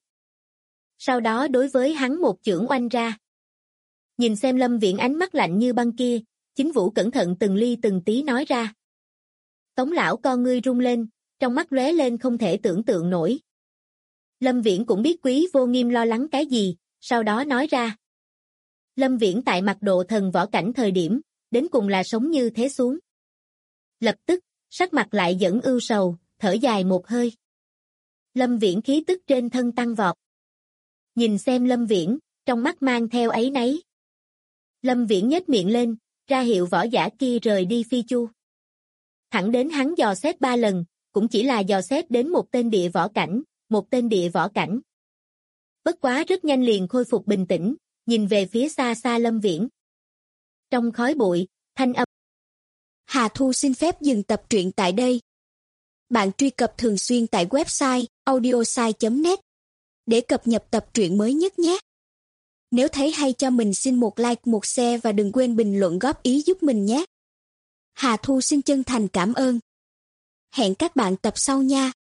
Sau đó đối với hắn một chưởng oanh ra. Nhìn xem Lâm Viễn ánh mắt lạnh như băng kia, Chính Vũ cẩn thận từng ly từng tí nói ra. Tống lão con ngươi rung lên, trong mắt lóe lên không thể tưởng tượng nổi. Lâm Viễn cũng biết Quý Vô Nghiêm lo lắng cái gì, sau đó nói ra. Lâm Viễn tại mặt độ thần võ cảnh thời điểm, đến cùng là sống như thế xuống. Lập tức, sắc mặt lại vẫn ưu sầu, thở dài một hơi. Lâm Viễn khí tức trên thân tăng vọt. Nhìn xem Lâm Viễn, trong mắt mang theo áy náy. Lâm Viễn nhếch miệng lên, ra hiệu võ giả kia rời đi phi chu. Thẳng đến hắn dò xét 3 lần, cũng chỉ là dò xét đến một tên địa võ cảnh, một tên địa võ cảnh. Bất quá rất nhanh liền khôi phục bình tĩnh, nhìn về phía xa xa Lâm Viễn. Trong khói bụi, thanh âm. Hà Thu xin phép dừng tập truyện tại đây. Bạn truy cập thường xuyên tại website audiosai.net để cập nhật tập truyện mới nhất nhé. Nếu thấy hay cho mình xin một like, một share và đừng quên bình luận góp ý giúp mình nhé. Hà Thu xin chân thành cảm ơn. Hẹn các bạn tập sau nha.